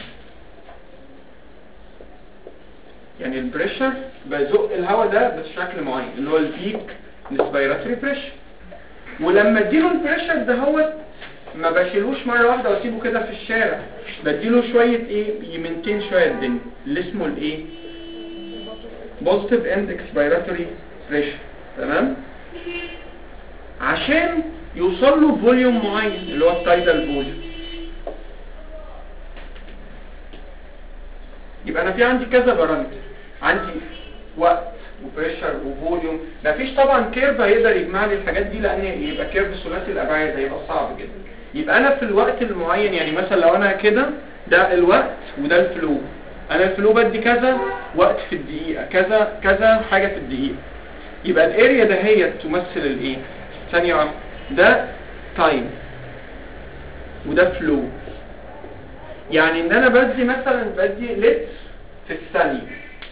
يعني البريشر بزق الهواء ده بشكل معين اللي هو البيك انسبيراتوري بريشر، ولما اديله البريشر ده هو ما بشيلوش مره واحده واسيبه كده في الشارع، بديله شويه ايه يمنتين شويه الدنيا اللي اسمه الايه بوزيتيف اند اكسبيراتوري بريشر، تمام، عشان يوصل له فوليوم معين اللي هو التايدال فوليوم. يبقى انا في عندي كذا بارامتر، عندي وقت وبريشر وفوليوم. مفيش طبعا كيرف هيقدر يجمع لي الحاجات دي لان يبقى كيرف ثلاثي الابعاد هيبقى صعب جدا. يبقى انا في الوقت المعين، يعني مثلا لو انا كده ده الوقت وده الفلو، انا الفلو بدي كذا وقت في الدقيقه، كذا كذا حاجه في الدقيقه، يبقى الاريا ده هي تمثل الايه؟ ثانيه واحده، ده تايم وده فلو. يعني ان انا بدي مثلا لتر في الثانيه،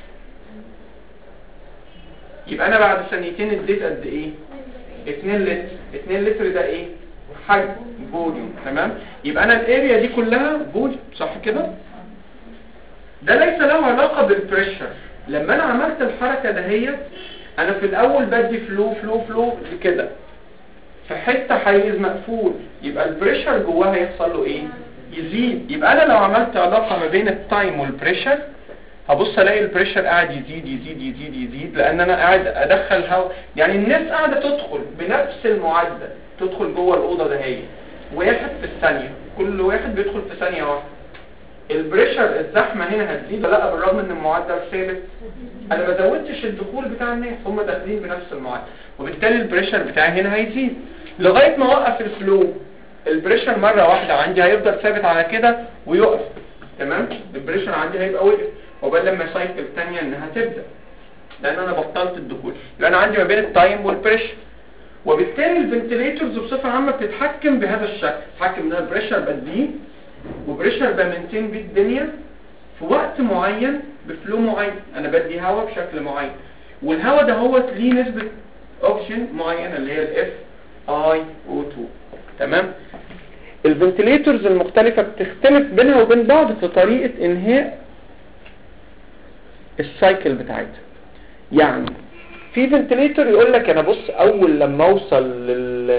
يبقى انا بعد ثانيتين اديت قد ايه؟ 2 لتر. 2 لتر ده ايه؟ حجم فوليوم، تمام. يبقى انا الاريا دي كلها فوليوم، صح كده؟ ده ليس له علاقه بالبريشر. لما انا عملت الحركه دهيت انا في الاول بدي فلو فلو فلو كده في حته حيز مقفول، يبقى البريشر جواها يحصل له ايه؟ يزيد. يبقى انا لو عملت علاقه ما بين التايم والبريشر هبص الاقي البريشر قاعد يزيد يزيد يزيد يزيد، لان انا قاعد ادخل هواء. يعني الناس قاعده تدخل بنفس المعدل، تدخل جوه الاوضه دهيت 1 في الثانيه، كل واحد بيدخل في ثانيه واحده. البريشر الزحمه هنا هتزيد لا بالرغم ان المعدل ثابت؟ انا ما زودتش الدخول بتاع الناس، هم داخلين بنفس المعدل، وبالتالي البريشر بتاعي هنا هيزيد لغايه ما اوقف الفلو. البريشر مره واحده عندي هيفضل ثابت على كده ويقف، تمام. البريشر عندي هيبقى وقف وبعد لما السايكل الثانيه انها تبدا، لان انا بطلت الدخول، لان عندي ما بين التايم والبريشر. وبالتالي الفنتليتورز بصفه عامه بتتحكم بهذا الشكل، بتتحكم ان البريشر بديه وبريشر بمنتين بيه الدنيا في وقت معين بفلو معين. انا بدي هواء بشكل معين، والهواء ده هو ليه نسبه اوكسجين معينه اللي هي الاف اي او 2، تمام. الفنتليتورز المختلفه بتختلف بينها وبين بعض في طريقه انهاء السايكل بتاعتها. يعني في فنتليتور يقول لك انا بص اول لما اوصل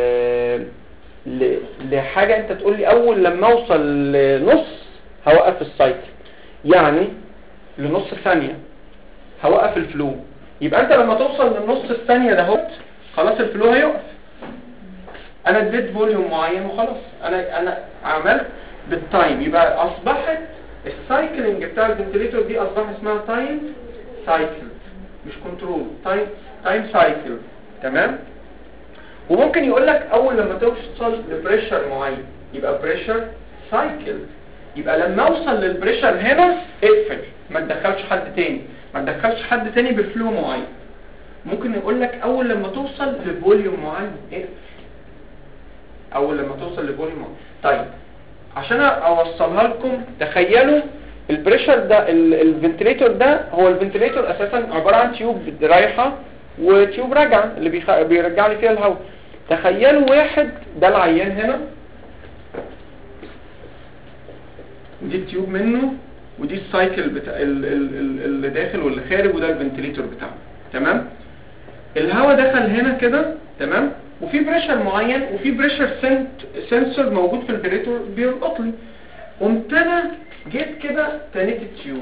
لحاجه، انت تقول لي اول لما اوصل لنص هوقف السايكل، يعني لنص ثانيه هوقف الفلو. يبقى انت لما توصل للنص الثانيه ده خلاص الفلو هيقف. انا اديت فوليوم معين وخلاص، انا عملت بالتايم. يبقى اصبحت السايكلينج بتاع الفنتليتور دي اصبح اسمها تايم سايكل، مش كنترول، تايم سايكل، تمام. وممكن يقول لك اول لما توصل لبريشر معين يبقى بريشر سايكل، يبقى لما اوصل للبريشر هنا اقفل، ما تدخلش حد تاني، ما تدخلش حد تاني بفلو معين. ممكن يقول لك اول لما توصل لفوليوم معين اقفل، اول لما توصل لفوليوم معين. طيب عشان اوصلها لكم تخيلوا البريشر ده، الفنتليتور ده هو الفنتليتور اساسا عباره عن تيوب رايحه وتيوب راجعه اللي بيرجع لي فيها الهواء. تخيلوا واحد ده العيان هنا، ودي التيوب منه، ودي السايكل بتاع اللي داخل واللي خارج، وده الفنتليتور بتاعه. تمام؟ الهواء دخل هنا كده، تمام؟ وفي بريشر معين وفي بريشر سنسور موجود في الفنتليتور بيلقط لي. قمت انا جيت كده تنيت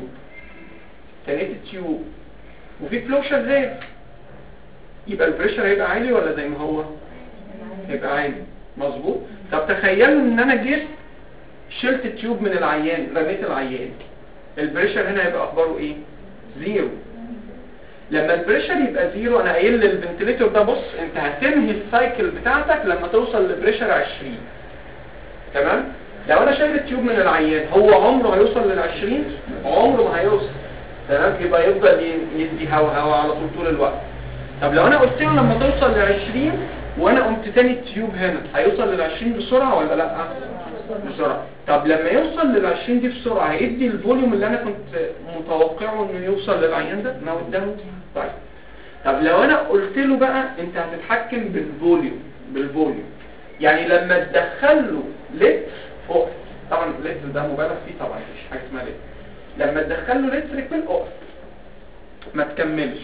التيوب وفي فلو شغال، يبقى البريشر هيبقى عالي ولا زي ما هو؟ هيبقى عالي. مظبوط. طب تخيلوا ان انا جيت شلت التيوب من العيان، رميت العيان، البريشر هنا هيبقى اخباره ايه؟ زيرو. لما البريشر يبقى زيرو انا قايل للفنتليتور ده بص انت هتنهي السايكل بتاعتك لما توصل لبريشر 20. تمام؟ لو انا شايل التيوب من العيان هو عمره هيوصل لل20؟ عمره ما هيوصل. تمام؟ يبقى يفضل يدي هوا على طول الوقت. طب لو انا قلت له لما توصل ل20 وانا قمت تاني التيوب هنا هيوصل لل20 بسرعه ولا لا؟ بسرعه. طب لما يوصل لل20 دي بسرعه هيدي الفوليوم اللي انا كنت متوقعه انه يوصل للعيان ده؟ ما قدامه. طيب طب لو انا قلت له بقى انت هتتحكم بالفوليوم، يعني لما تدخل له لتر اقف، طبعا اللتر ده مبالغ فيه طبعا مفيش حاجه اسمها لتر، لما تدخل له لتر كل اقف ما تكملش.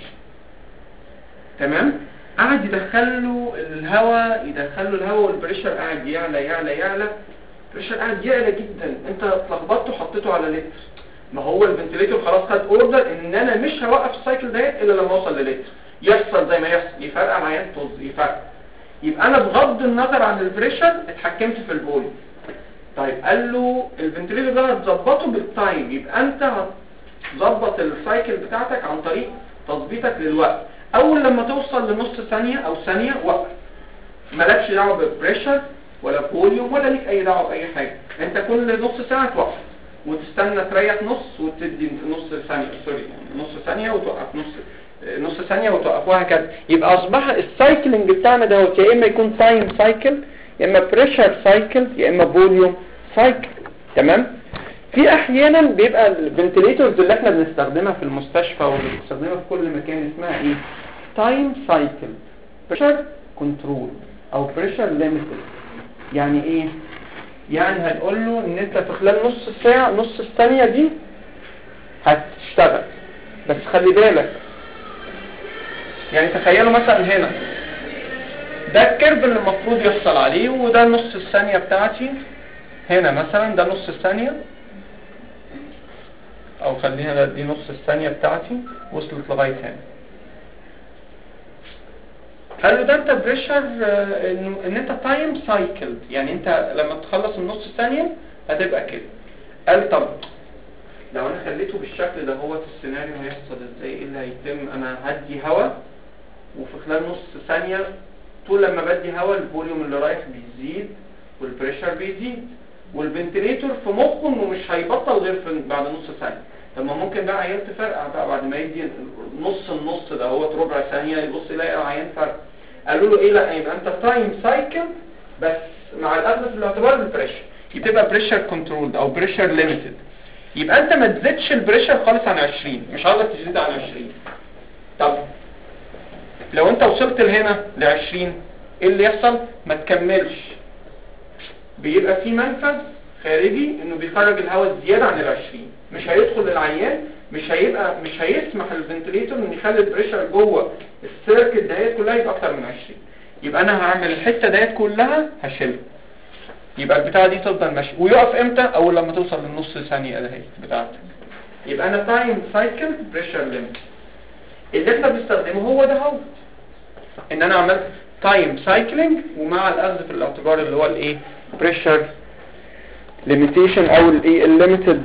تمام؟ قاعد يدخل له الهواء والبريشر قاعد يعلى، البريشر قاعد يعلى جدا، انت اتلخبطته حطيته على لتر. ما هو الفنتليتور خلاص خد اوردر ان انا مش هوقف السايكل ديت الا لما اوصل للتر، يحصل زي ما يحصل، يفرقع العيان طز يفرقع. يبقى انا بغض النظر عن البريشر اتحكمت في الفوليوم. طيب قال له الفنتليتور ده هتظبطه بالتايم، يبقى انت هتظبط السايكل بتاعتك عن طريق تظبيطك للوقت. اول لما توصل لنص ثانيه او ثانيه وقف، مالكش دعوه بالبريشر ولا فوليوم ولا ليك اي دعوه باي حاجه، انت كل نص ساعه توقف وتستنى تريح نص وتدي نص ثانيه، نص ثانيه وتوقف نص ثانيه وتوقف وهكذا. يبقى اصبح السايكلينج بتاعنا ده يا اما يكون تايم سايكل يا اما بريشر سايكل يا اما فوليوم سايكل. تمام؟ في احيانا بيبقى الفنتليتورز اللي احنا بنستخدمها في المستشفى واللي بنستخدمها في كل مكان اسمها ايه؟ تايم سايكل بريشر كنترول او بريشر ليميتد. يعني ايه؟ يعني هنقول له ان انت في خلال نص الثانيه دي هتشتغل، بس خلي بالك. يعني تخيلوا مثلا هنا ده الكيرف اللي المفروض يحصل عليه، وده نص الثانيه بتاعتي. هنا مثلا ده نص الثانيه، او خلينا دي نص الثانيه بتاعتي وصلت لغايه هنا. قال له ده انت بريشر ان انت تايم سايكل، يعني انت لما تخلص النص ثانيه هتبقى كده. قال طب لو انا خليته بالشكل ده هو السيناريو هيحصل ازاي؟ ايه اللي هيتم؟ انا هدي هواء وفي خلال نص ثانيه طول لما بدي هواء الفوليوم اللي رايح بيزيد والبريشر بيزيد، والفنتليتور في مخه انه مش هيبطل غير بعد نص ثانيه. طب ما ممكن بقى عيان تفرقع بقى بعد ما يدي النص ده هو ربع ثانيه يبص يلاقي العيان فرق. قالوا له ايه؟ لا يبقى انت تايم سايكل بس مع الاخذ في الاعتبار البريشر، يبقى بريشر كنترول او بريشر ليميتد. يبقى انت ما تزيدش البريشر خالص عن 20، مش عاوزك تزيد عن 20. طب لو انت وصلت لهنا ل 20 ايه اللي يحصل؟ ما تكملش، بيبقى في منفذ خارجي انه بيخرج الهواء زياده عن ال 20، مش هيدخل للعيان، مش هيسمح للفنتليتور انه يخلي البريشر جوه السيركت ديت كلها يبقى اكتر من 20. يبقى انا هعمل الحته ديت كلها هشيلها، يبقى البتاعه دي تفضل ماشيه. ويقف امتى؟ اول لما توصل للنص ثانيه دهيت بتاعتك. يبقى انا تايم سايكل بريشر ليميت. اللي احنا بنستخدمه هو ده هو ان انا عملت تايم سايكلينج ومع الاخذ في الاعتبار اللي هو الايه؟ بريشر ليميتيشن او الايه؟ الليميتد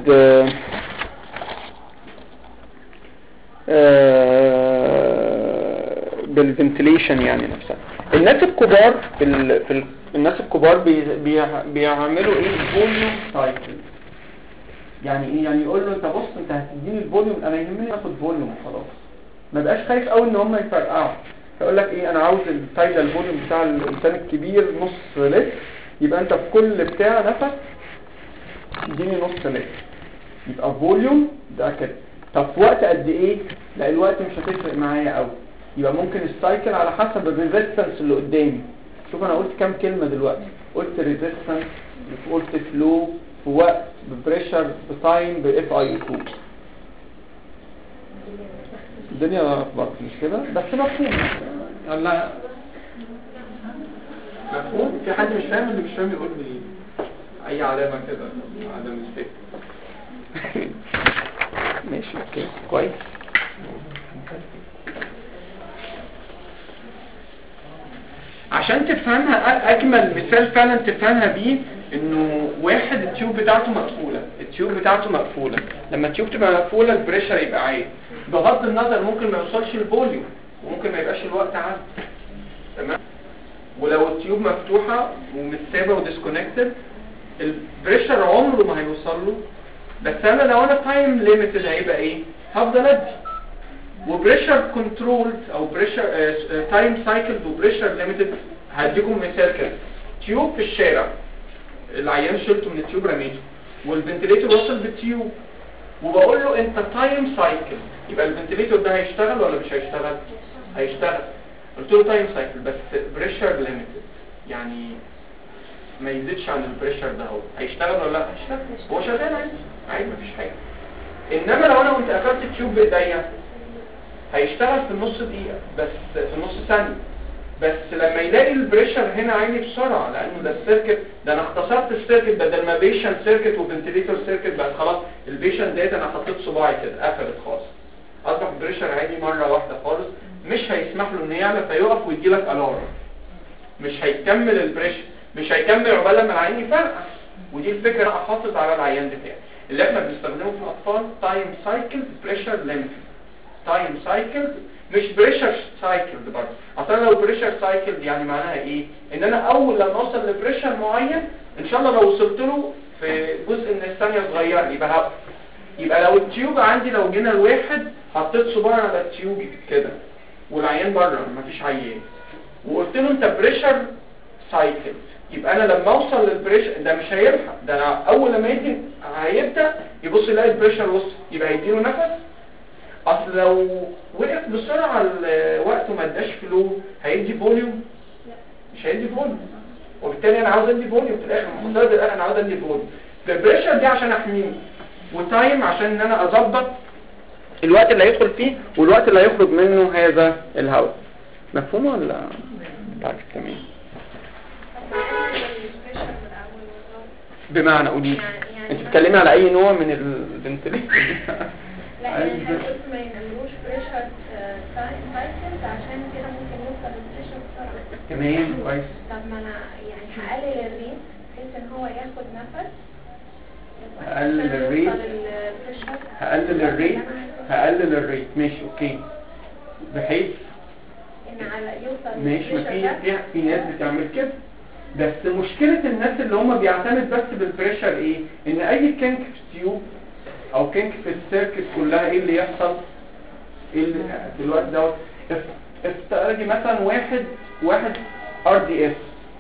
بالفنتليشن يعني نفسها. الناس الكبار الناس الكبار بيعملوا ايه؟ فوليوم سايكل. يعني ايه؟ يعني يقول له انت بص انت هتديني الفوليوم، انا يهمني اخد فوليوم وخلاص، ما بقاش خايف قوي ان هم يفرقعوا. فيقول لك ايه؟ انا عاوز الفايده الفوليوم بتاع الانسان الكبير نص لتر، يبقى انت في كل بتاع نفس اديني نص لتر، يبقى فوليوم ده كده. طب في وقت قد ايه؟ لا الوقت مش هتفرق معايا قوي، يبقى ممكن السايكل على حسب الريزيستنس اللي قدامي. شوف انا قلت كام كلمه دلوقتي، قلت ريزيستنس، قلت فلو، في وقت، ببريشر، بتايم، باف اي 2. الدنيا لخبطت مش كده؟ بس مفهوم ولا مفهوم؟ في حد مش فاهم؟ اللي مش فاهم يقول لي اي علامه كده على مستيك. ماشي اوكي كويس. عشان تفهمها اجمل مثال فعلا تفهمها بيه، انه واحد التيوب بتاعته مقفوله، لما التيوب تبقى مقفوله البريشر يبقى عالي، بغض النظر ممكن ما يوصلش الفوليوم وممكن ما يبقاش الوقت عالي، تمام. ولو التيوب مفتوحه ومتسابه وديسكونكتد البريشر عمره ما هيوصل له. بس انا لو انا تايم ليميتد هيبقى ايه؟ هفضل ادي. وبريشر كنترول او بريشر تايم سايكل وبريشر ليميتد. هديكم مثال كده، تيوب في الشارع، العيان شلته من التيوب رميته والفنتليتور وصل بالتيوب، وبقول له انت تايم سايكل، يبقى الفنتليتور ده هيشتغل ولا مش هيشتغل؟ هيشتغل. قلت له تايم سايكل بس بريشر ليميتد، يعني ما يزيدش عن البريشر ده، هو هيشتغل ولا لا؟ هيشتغل، هو شغال عادي مفيش حاجه. انما لو انا كنت قفلت التيوب بايديا هيشتغل في النص دقيقه بس، في نص ثانيه بس، لما يلاقي البريشر هنا عالي بسرعه، لانه ده السيركت ده انا اختصرت السيركت، بدل ما بيشن سيركت وفنتليتور سيركت بقى خلاص البيشن ديت انا حطيت صباعي كده قفلت خالص، اصبح البريشر عالي مره واحده خالص، مش هيسمح له انه يعلى فيقف ويجي لك الارم، مش هيكمل البريشر، مش هيكمل عقبال لما العيان يفرقع. ودي الفكره انا حاطط على العيان بتاعي اللي احنا بنستخدمه في الاطفال، تايم سايكل بريشر ليميت. تايم سايكل مش بريشر سايكل برضه. اصلا لو بريشر سايكل يعني معناها ايه؟ ان انا اول لما اوصل لبريشر معين ان شاء الله لو وصلت له في جزء من الثانيه صغير يبقى هبقى. يبقى لو التيوب عندي لو جينا الواحد حطيت صباعي على التيوب كده والعيان بره مفيش عيان وقلت له انت بريشر سايكل، يبقى انا لما اوصل للبريشر ده مش هيلحق، ده انا اول لما يجي هيبدا يبص يلاقي البريشر وصل يبقى يديله نفس. اصل لو وقف بسرعه الوقت وما اداش فلو هيدي فوليوم؟ مش هيدي فوليوم، وبالتالي انا عاوز ادي فوليوم في الاخر، مفترض الاخر انا عاوز ادي فوليوم. البريشر دي عشان احميه، وتايم عشان ان انا اظبط الوقت اللي هيدخل فيه والوقت اللي هيخرج منه هذا الهواء. مفهوم ولا طيب تمام؟ بمعنى قولي انت بتتكلمي على اي نوع من الفنتليتور؟ لا يعني قلت ما يعملوش بريشر سايكل عشان كده ممكن يوصل للبريشر بسرعه. تمام كويس. طب ما انا يعني هقلل الريت بحيث ان هو ياخد نفس. هقلل الريت ماشي اوكي، بحيث ان على يوصل ماشي. ما في ناس بتعمل كده، بس مشكلة الناس اللي هم بيعتمد بس بالبريشر ايه؟ ان اي كينك في التيوب او كينك في السيركت كلها ايه اللي يحصل؟ ايه اللي في الوقت دوت؟ افترضي مثلا واحد RDS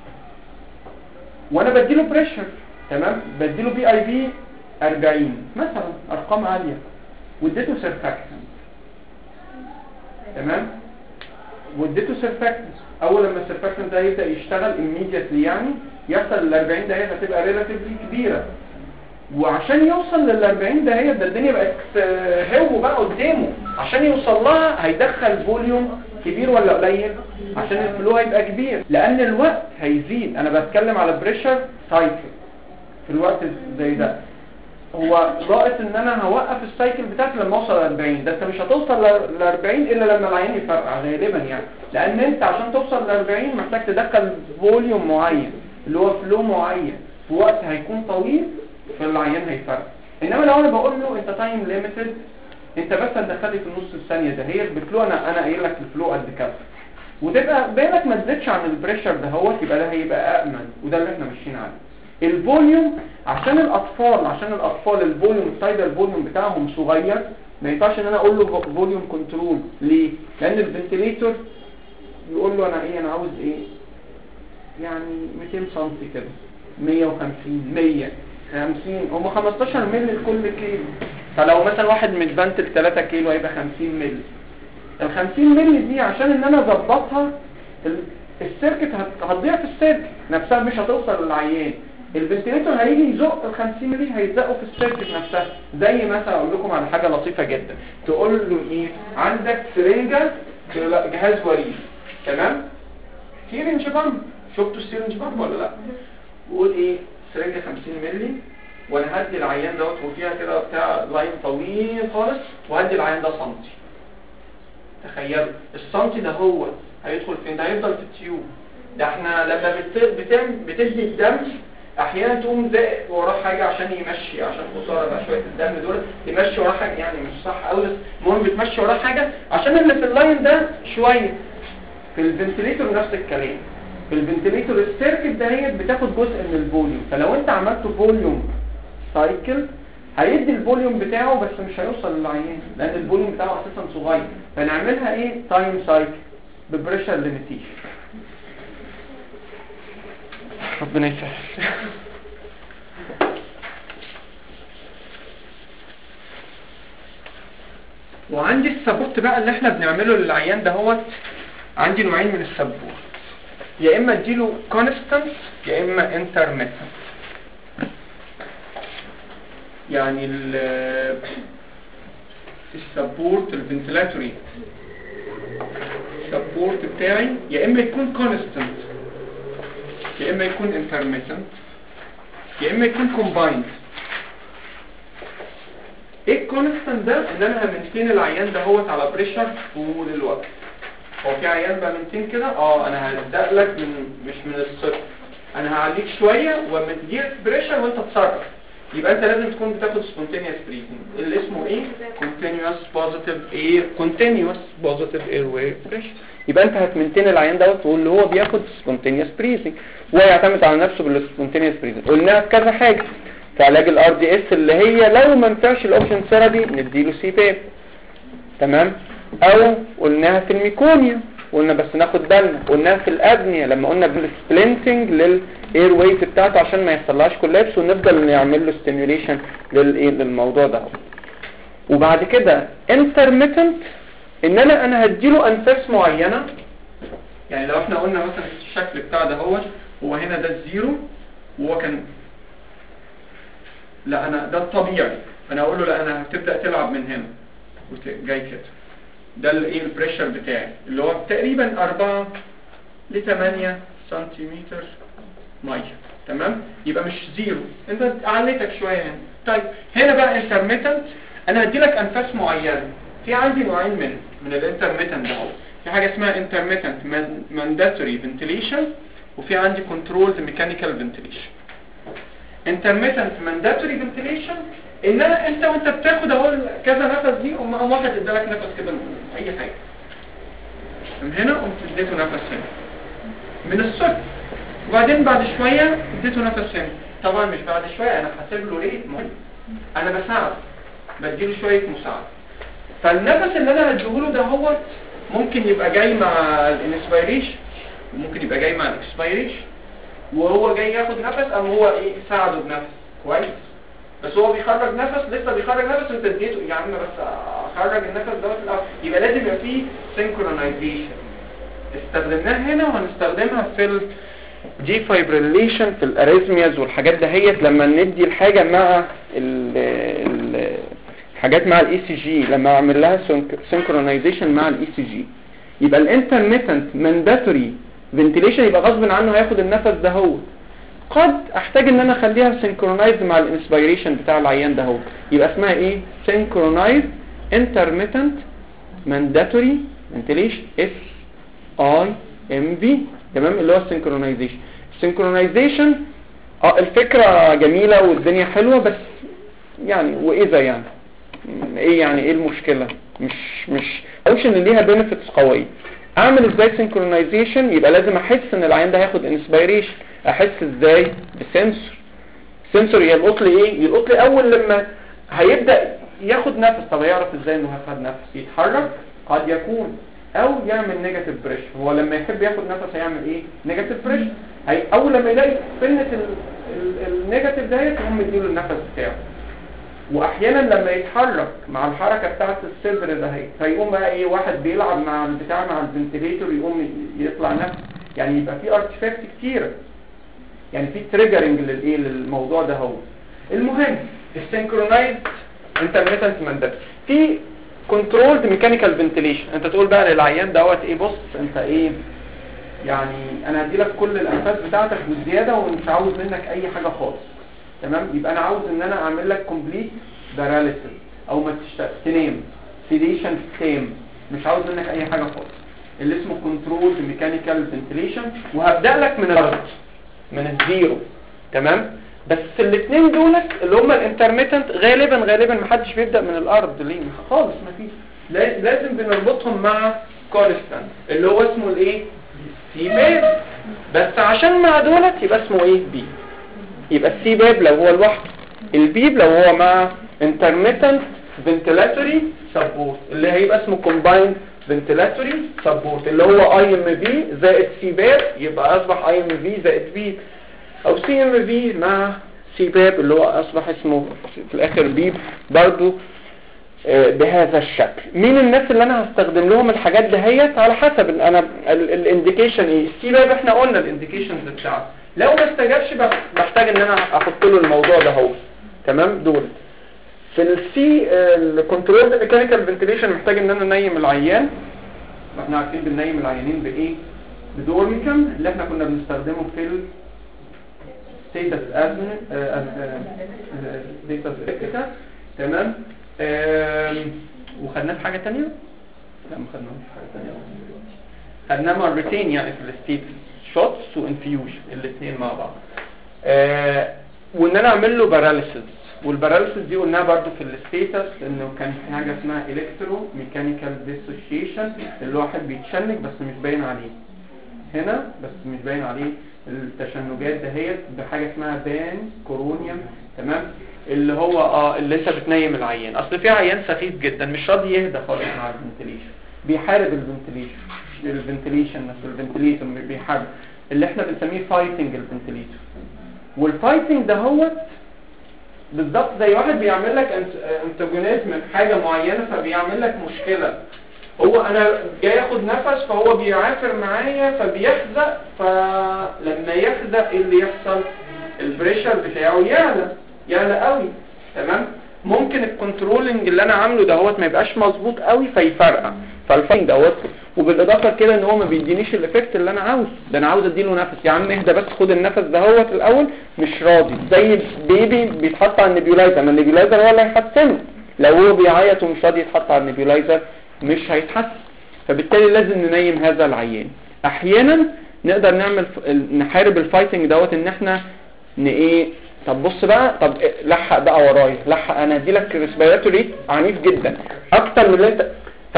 وانا بديله بريشر، تمام، بديله BIV 40 مثلا، ارقام عالية، واديته سيرفاكتنت، تمام، واديته سيرفاكتنت. اول لما السيرفاكتنت ده يبدا يشتغل immediately يعني يحصل ال 40 دقيقه هتبقى ريلاتيفلي كبيره، وعشان يوصل لل 40 دقيقه ده الدنيا بقت هو بقى قدامه، عشان يوصل لها هيدخل فوليوم كبير ولا قليل عشان الفلو هيبقى كبير، لان الوقت هيزيد. انا بتكلم على بريشر سايكل في الوقت زي ده، هو لاقط ان انا هوقف السايكل بتاعتي لما اوصل ل 40. ده انت مش هتوصل ل 40 الا لما العين يفرقع غالبا يعني، لان انت عشان توصل ل 40 محتاج تدخل فوليوم معين اللي هو فلو معين في وقت هيكون طويل فالعيان هيفرقع. انما لو انا بقول له انت تايم ليميتد، انت بس هتدخلي في نص الثانيه ده هي الفلو، انا قايل لك الفلو قد كده، وتبقى بالك ما تزيدش عن البريشر دهوت، يبقى ده هيبقى امن، وده اللي احنا ماشيين عليه. الفوليوم عشان الاطفال الفوليوم السايدر فوليوم بتاعهم صغير، ما ينفعش ان انا اقول له فوليوم كنترول. ليه؟ لان الفنتليتور يقول له انا عاوز ايه، يعني 200 سم كده، 150 150 هم 15 مللي لكل كيلو. فلو مثلا واحد متبنتل 3 كيلو هيبقى 50 مللي. ال 50 مللي دي عشان ان انا اظبطها السيركت هتضيع في السيركت نفسها، مش هتوصل للعيان. الفنتليتور هيجي يزق ال 50 مللي هيتزقوا في السيركت نفسها. زي مثلا اقول لكم على حاجه لطيفه جدا، تقول له ايه، عندك سرنجه في جهاز وريد، تمام، سيرنج بامب، شفتوا السيرنج بامب ولا لا؟ وقول ايه، سرنجه 50 مللي وانا هدي العيان دوت وفيها كده بتاع لاين طويل خالص، وهدي العيان ده سنتي. تخيلوا السنتي ده هو هيدخل فين؟ ده هيفضل في التيوب. ده احنا لما بتدي الدم احيانا تقوم زائق وراه حاجه عشان يمشي، عشان خساره بقى شويه الدم دول تمشي وراه حاجه، يعني مش صح قوي بس المهم بتمشي وراه حاجه عشان اللي في اللاين ده شويه. في الفنتليتور نفس الكلام، في الفنتليتور السيركت دهيت بتاخد جزء من الفوليوم، فلو انت عملت فوليوم سايكل هيدي الفوليوم بتاعه بس مش هيوصل للعيان لان الفوليوم بتاعه اساسا صغير. فنعملها ايه، تايم سايكل ببريشر ليميتيشن. ربنا يسهل. وعندي السبورت بقى اللي احنا بنعمله للعيان دهوت، عندي نوعين من السبورت، يا اما اديله كونستانت يا اما انترميتنت. يعني السبورت الفنتلاتوري السبورت بتاعي يا اما يكون كونستانت يا اما يكون انترميتنت يا اما يكون كومبايند. ايه الكونستانت ده؟ ان انا همنتين العيان دهوت على بريشر طول الوقت. هو في عيان بمنتين كده، انا هبدا لك مش من الصفر، انا هعليك شويه ومديك بريشر وانت تصرف. يبقى انت لازم تكون بتاخد سبونتينيوس بريثنج اللي اسمه ايه، كونتينيوس بوزيتيف اير واي بريشر. يبقى انت هتمنتين العيان دوت واللي هو بياخد سبونتينيوس بريثنج ويعتمد على نفسه بالسبونتينيوس بريثنج. قلناها في كذا حاجه، في علاج الار دي اس اللي هي لو ما نفعش الاوبشن ثيرابي نديله سي بي، تمام، او قلناها في الميكونيا قلنا بس ناخد بالنا، قلناها في الابنيه لما قلنا بالسبلنتنج للاير ويز بتاعته عشان ما يحصلهاش كولابس ونفضل نعمل له ستيميوليشن للموضوع ده. وبعد كده انترميتنت ان انا هديله انفاس معينه. يعني لو احنا قلنا مثلا الشكل بتاع ده هو هنا ده الزيرو وهو كان لا انا ده الطبيعي، انا اقول له لا انا هتبدا تلعب من هنا جاي كده، ده الايه البريشر بتاعي اللي هو تقريبا 4 ل 8 سنتيمتر ميه، تمام. يبقى مش زيرو، انت عليتك شويه هنا. طيب هنا بقى انترميتنت، انا هدي لك انفاس معينه. في عندي نوعين من الانترميتنت ده، في حاجه اسمها انترميتنت مانداتوري فنتيليشن وفي عندي كنترولد ميكانيكال فنتيليشن. انترميتنت مانداتوري فنتيليشن ان انت وانت بتاخد اهو كذا نفس دي قوم واحد ادالك نفس كده اي حاجه من هنا قمت اديته نفس هنا من الصفر، وبعدين بعد شويه اديته نفس هنا. طبعا مش بعد شويه، انا حاسب له ريت مهم، انا بساعد بديله شويه مساعده. فالنفس اللي انا هديهوله ده هو ممكن يبقى جاي مع الانسبيريشن وممكن يبقى جاي مع الاكسبيريشن، وهو جاي ياخد نفس ام هو ايه ساعده بنفس كويس، بس هو بيخرج نفس لسه بيخرج نفس وانت اديته يا عم بس اخرج النفس ده في الاول. يبقى لازم يبقى فيه سينكرونايزيشن، استخدمناها هنا وهنستخدمها في الجي فايبريليشن في الاريزمياز والحاجات دهيت لما ندي الحاجه مع الحاجات مع الاي سي جي، لما اعمل لها سينكرونايزيشن مع الاي سي جي. يبقى الانترميتنت مانداتوري فنتيليشن يبقى غصب عنه هياخد النفس ده هو، قد احتاج ان انا اخليها سينكرونايز مع الانسبيريشن بتاع العيان ده هو، يبقى اسمها ايه، سينكرونايز انترميتنت مانداتوري فنتيليشن SIMV، تمام، اللي هو السينكرونايزيشن. السينكرونايزيشن الفكره جميله والدنيا حلوه، بس يعني واذا يعني ايه، يعني ايه المشكله؟ مش اوبشن اللي ليها بينيفيتس قويه. اعمل ازاي سينكرونايزيشن؟ يبقى لازم احس ان العيان ده هياخد انسبيريشن. احس ازاي؟ بسنسور. سنسور يلقط لي ايه؟ يلقط لي اول لما هيبدا ياخد نفس. طب هيعرف ازاي انه هياخد نفس؟ يتحرك قد يكون، او يعمل نيجاتيف بريشر. هو لما يحب ياخد نفس هيعمل ايه؟ نيجاتيف بريشر. اول لما يلاقي سنه النيجاتيف ديت يقوم يديله النفس بتاعه. واحيانا لما يتحرك مع الحركه بتاعه الصدر ده هيقوم بقى ايه؟ واحد بيلعب مع البتاع مع الفنتليتور يقوم يطلع نفس. يعني يبقى في ارتفاكت كتيره، يعني في تريجرنج للايه للموضوع ده. هو المهم السينكرونايز انترميتنت ماندات في كنترولد ميكانيكال فنتيليشن. انت تقول بقى للعيان دوت ايه؟ بص انت ايه يعني انا هدي لك كل الانفاس بتاعتك والزياده ومش عاوز منك اي حاجه خالص، تمام؟ يبقى انا عاوز ان انا اعمل لك كومبليت باراليسيس او ما تنام، سيديشن تام، مش عاوز منك اي حاجه خالص، اللي اسمه كنترولد ميكانيكال فنتيليشن. وهبدا لك من الارض، من الزيرو، تمام؟ بس الاثنين دولت اللي هم الانترميتنت غالبا محدش بيبدا من الارض. ليه؟ خالص ما فيش. لازم بنربطهم مع كونستانت اللي هو اسمه الايه؟ سي باب. بس عشان مع دولت يبقى اسمه ايه؟ بي. يبقى السي باب لو هو لوحده، البيب لو هو مع intermittent ventilatory support اللي هيبقى اسمه combined ventilatory support اللي هو IMV زائد سي باب، يبقى اصبح IMV زائد بيب، او CMV مع سي باب اللي هو اصبح اسمه في الاخر بيب برضو بهذا الشكل. مين الناس اللي انا هستخدم لهم الحاجات دهيت؟ على حسب انا الانديكيشن ايه. السي باب احنا قلنا الانديكيشنز بتاعته، لو ما استجابش بحتاج ان انا احط له الموضوع ده هو، تمام؟ دول في السي الكنترول ميكانيكال فنتيليشن محتاج ان انا انيم العيان. احنا عارفين بننيم العيانين بايه؟ بدورميكم اللي احنا كنا بنستخدمه في ستيتس ستيتس تمام. وخدناه في حاجه ثانيه؟ لا ما خدناهوش في حاجه ثانيه، خدناه مرتين يعني في الستيتس، شوتس وانفيوجن الاثنين مع بعض. وان انا اعمل له باراليسيس. والباراليسيس دي قلناها برضو في الستيتس انه كان في حاجه اسمها الكترو ميكانيكال ديسوشيشن اللي واحد بيتشنج بس مش باين عليه هنا، بس مش باين عليه التشنجات دهيت بحاجه اسمها بان كورونيوم، تمام؟ اللي هو اللي انت بتنيم العيان. اصل في عيان سخيف جدا مش راضي يهدى خالص مع الفنتيليشن، بيحارب الفنتيليشن نفسه، الفنتيليتور بيحارب، اللي احنا بنسميه فايتنج الفنتيليتور. والفايتنج ده هو بالظبط زي واحد بيعمل لك انتاجونيزم من حاجه معينه فبيعمل لك مشكله. هو انا جاي اخد نفس فهو بيعافر معايا فبيحزق، فلما يحزق ايه اللي يحصل؟ البريشر بتاعه يعلى قوي، تمام؟ ممكن الكنترولنج اللي انا عامله دهوت ما يبقاش مظبوط قوي فيفرقع، فالفاينج دهوت. وبالاضافه كده ان هو ما بيدينيش الايفكت اللي انا عاوزه، ده انا عاوز اديله نفس. يا عم اهدى بس، خد النفس دهوت الاول، مش راضي. زي بيبي بيتحط على النبيولايزر، ما النبيولايزر هو اللي هيحسنه. لو هو بيعيط ومش راضي يتحط على النبيولايزر مش هيتحسن. فبالتالي لازم ننيم هذا العيان. احيانا نقدر نحارب الفايتنج دوت ان احنا ايه؟ طب بص بقى، طب لحق بقى ورايا، لحق انا هدي لك ريسبيراتوري عنيف جدا اكتر من اللي انت،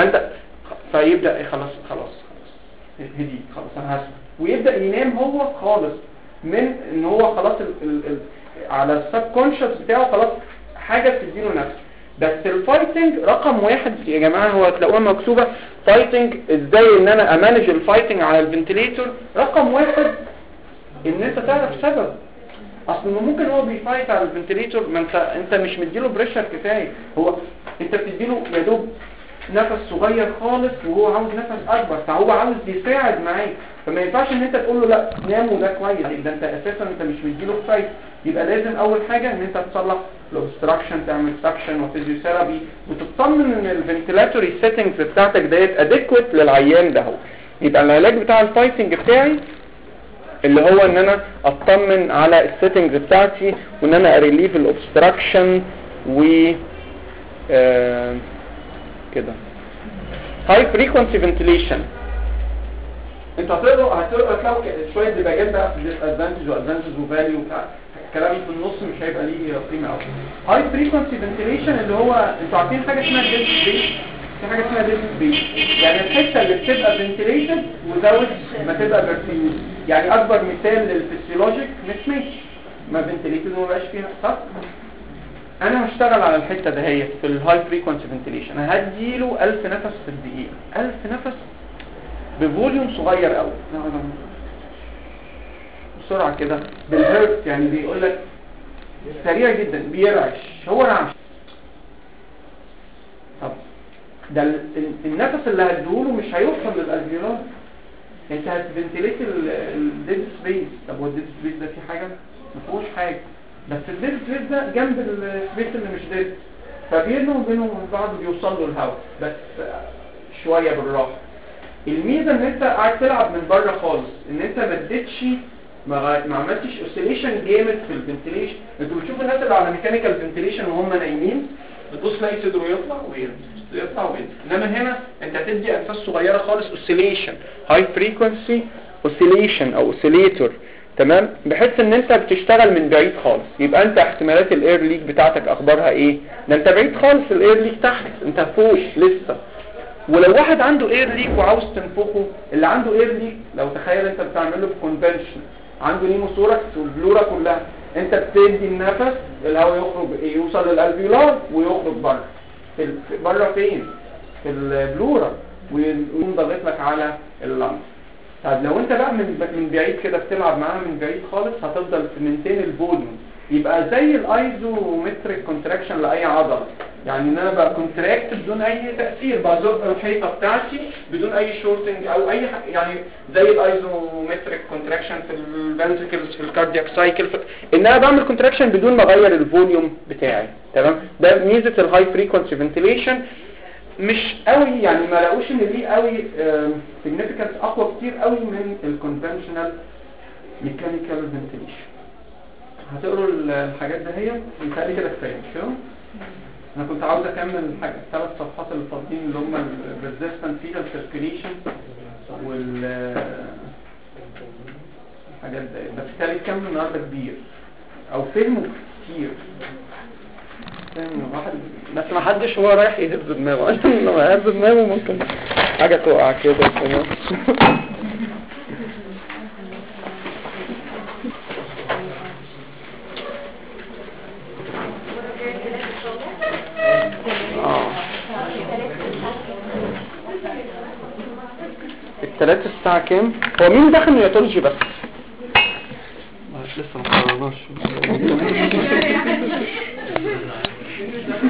فيبدا ايه؟ خلاص هدي، خلاص انا هسمع، ويبدا ينام هو خالص من ان هو خلاص على السب كونشس بتاعه خلاص حاجه بتديله نفس. بس الفايتنج رقم واحد يا جماعه، هو هتلاقوها مكتوبه فايتنج ازاي ان انا امانج الفايتنج على الفنتليتور. رقم واحد ان انت تعرف سبب. اصل ممكن هو بيفايت على الفنتليتور، ما انت مش مديله بريشر كفايه، هو انت بتديله يا دوب نفس صغير خالص وهو عاوز نفس اكبر، فهو عاوز يساعد معاك. فما ينفعش ان انت تقول له لا نام وده كويس، ده انت اساسا انت مش مديله كفايه. يبقى لازم اول حاجه ان انت تصلح الاوبستراكشن، تعمل سكشن وفيزيوثيرابي، وتطمن ان الفنتيلاتوري سيتنجز بتاعتك ديت اديكويت للعيان ده. يبقى العلاج بتاع الفايتنج بتاعي اللي هو ان انا اطمن على السيتنجز بتاعتي، وان انا اريليف الاوبستراكشن و كده. هاي فريكوانسي فنتيليشن، انتوا هتلاقوا شويه ديباجات بقى في الادفانتج وادفانتج وفاليو، الكلام في النص مش هيبقى ليه قيمه قوي. هاي فريكوانسي فنتيليشن اللي هو انتوا عارفين حاجه اسمها ديسك بريك، في حاجه اسمها ديد سبيس، يعني الحته اللي بتبقى فنتيليشن وزود ما تبقى برفيوز. يعني اكبر مثال للفسيولوجيك مش ما فنتيليتد وما بقاش فيها صح. انا هشتغل على الحته دهيت في الهاي فريكوانسي فنتيليشن، انا هديله 1000 نفس في الدقيقه، 1000 نفس بفوليوم صغير قوي بسرعه كده بالهرت، يعني بيقول لك سريع جدا بيرعش، هو رعش. طب ده النفس اللي هديهوله مش هيوصل للالفيولار، انت هتفنتيليت الديد سبيس. طب هو الديد سبيس ده فيه حاجه؟ ما فيهوش حاجه، بس الديد سبيس ده جنب السبيس اللي مش ديد، فبينهم وبين بعض بيوصل له الهواء بس شويه بالراحه. الميزه ان انت قاعد تلعب من بره خالص، ان انت ما اديتش ما عملتش اوسيليشن جامد في الفنتيليشن. انتوا بتشوفوا الناس اللي على ميكانيكال فنتيليشن وهم نايمين بتبص تلاقي صدره يطلع وينزل يطلع وينزل، انما هنا انت هتدي انفاس صغيره خالص، اوسيليشن هاي فريكوانسي اوسيليشن او اوسيليتور، تمام، بحيث ان انت بتشتغل من بعيد خالص. يبقى انت احتمالات الاير ليك بتاعتك اخبارها ايه؟ ده انت بعيد خالص، الاير ليك تحت، انت فوق لسه. ولو واحد عنده اير ليك وعاوز تنفخه، اللي عنده اير ليك لو تخيل انت بتعمله بكونفنشن، عنده نيموثوركس والبلورا كلها، انت بتدي النفس الهواء يخرج يوصل للالفيولار ويخرج بره. بره فين؟ في البلورا، ويقوم ضاغط لك على اللنج. طب لو انت بقى من بعيد كده بتلعب معاها من بعيد خالص، هتفضل في مينتين الفوليوم، يبقى زي الايزومتريك كونتراكشن لاي عضله. يعني ان انا بقى كونتراكت بدون اي تاثير، بزق الحيطه بتاعتي بدون اي شورتنج او اي يعني زي الايزومتريك كونتراكشن في الفنتريكلز في الكاردياك سايكل، ان انا بعمل كونتراكشن بدون ما اغير الفوليوم بتاعي، تمام. ده ميزه الهاي فريكوانسي فنتيليشن. مش قوي يعني ما لاقوش ان ليه قوي سيجنيفيكانس اقوى كتير قوي من الكونفنشنال ميكانيكال فنتيليشن. هتقروا الحاجات ده هي مثالي كده كفايه شو. انا كنت عاوز اكمل الثلاث صفحات اللي فاضلين اللي هم الريزيستنت فيتال سيركيليشن الحاجات دي، بس بالتالي كمل النهارده كبير او فهمه كتير، واحد بس ما حدش هو رايح يهز دماغه، عشان لما يهز دماغه ممكن حاجه تقع كده تمام. الثلاث الساعة كام؟ هو مين داخل نيوتولوجي بس؟ لسه ما قررناش.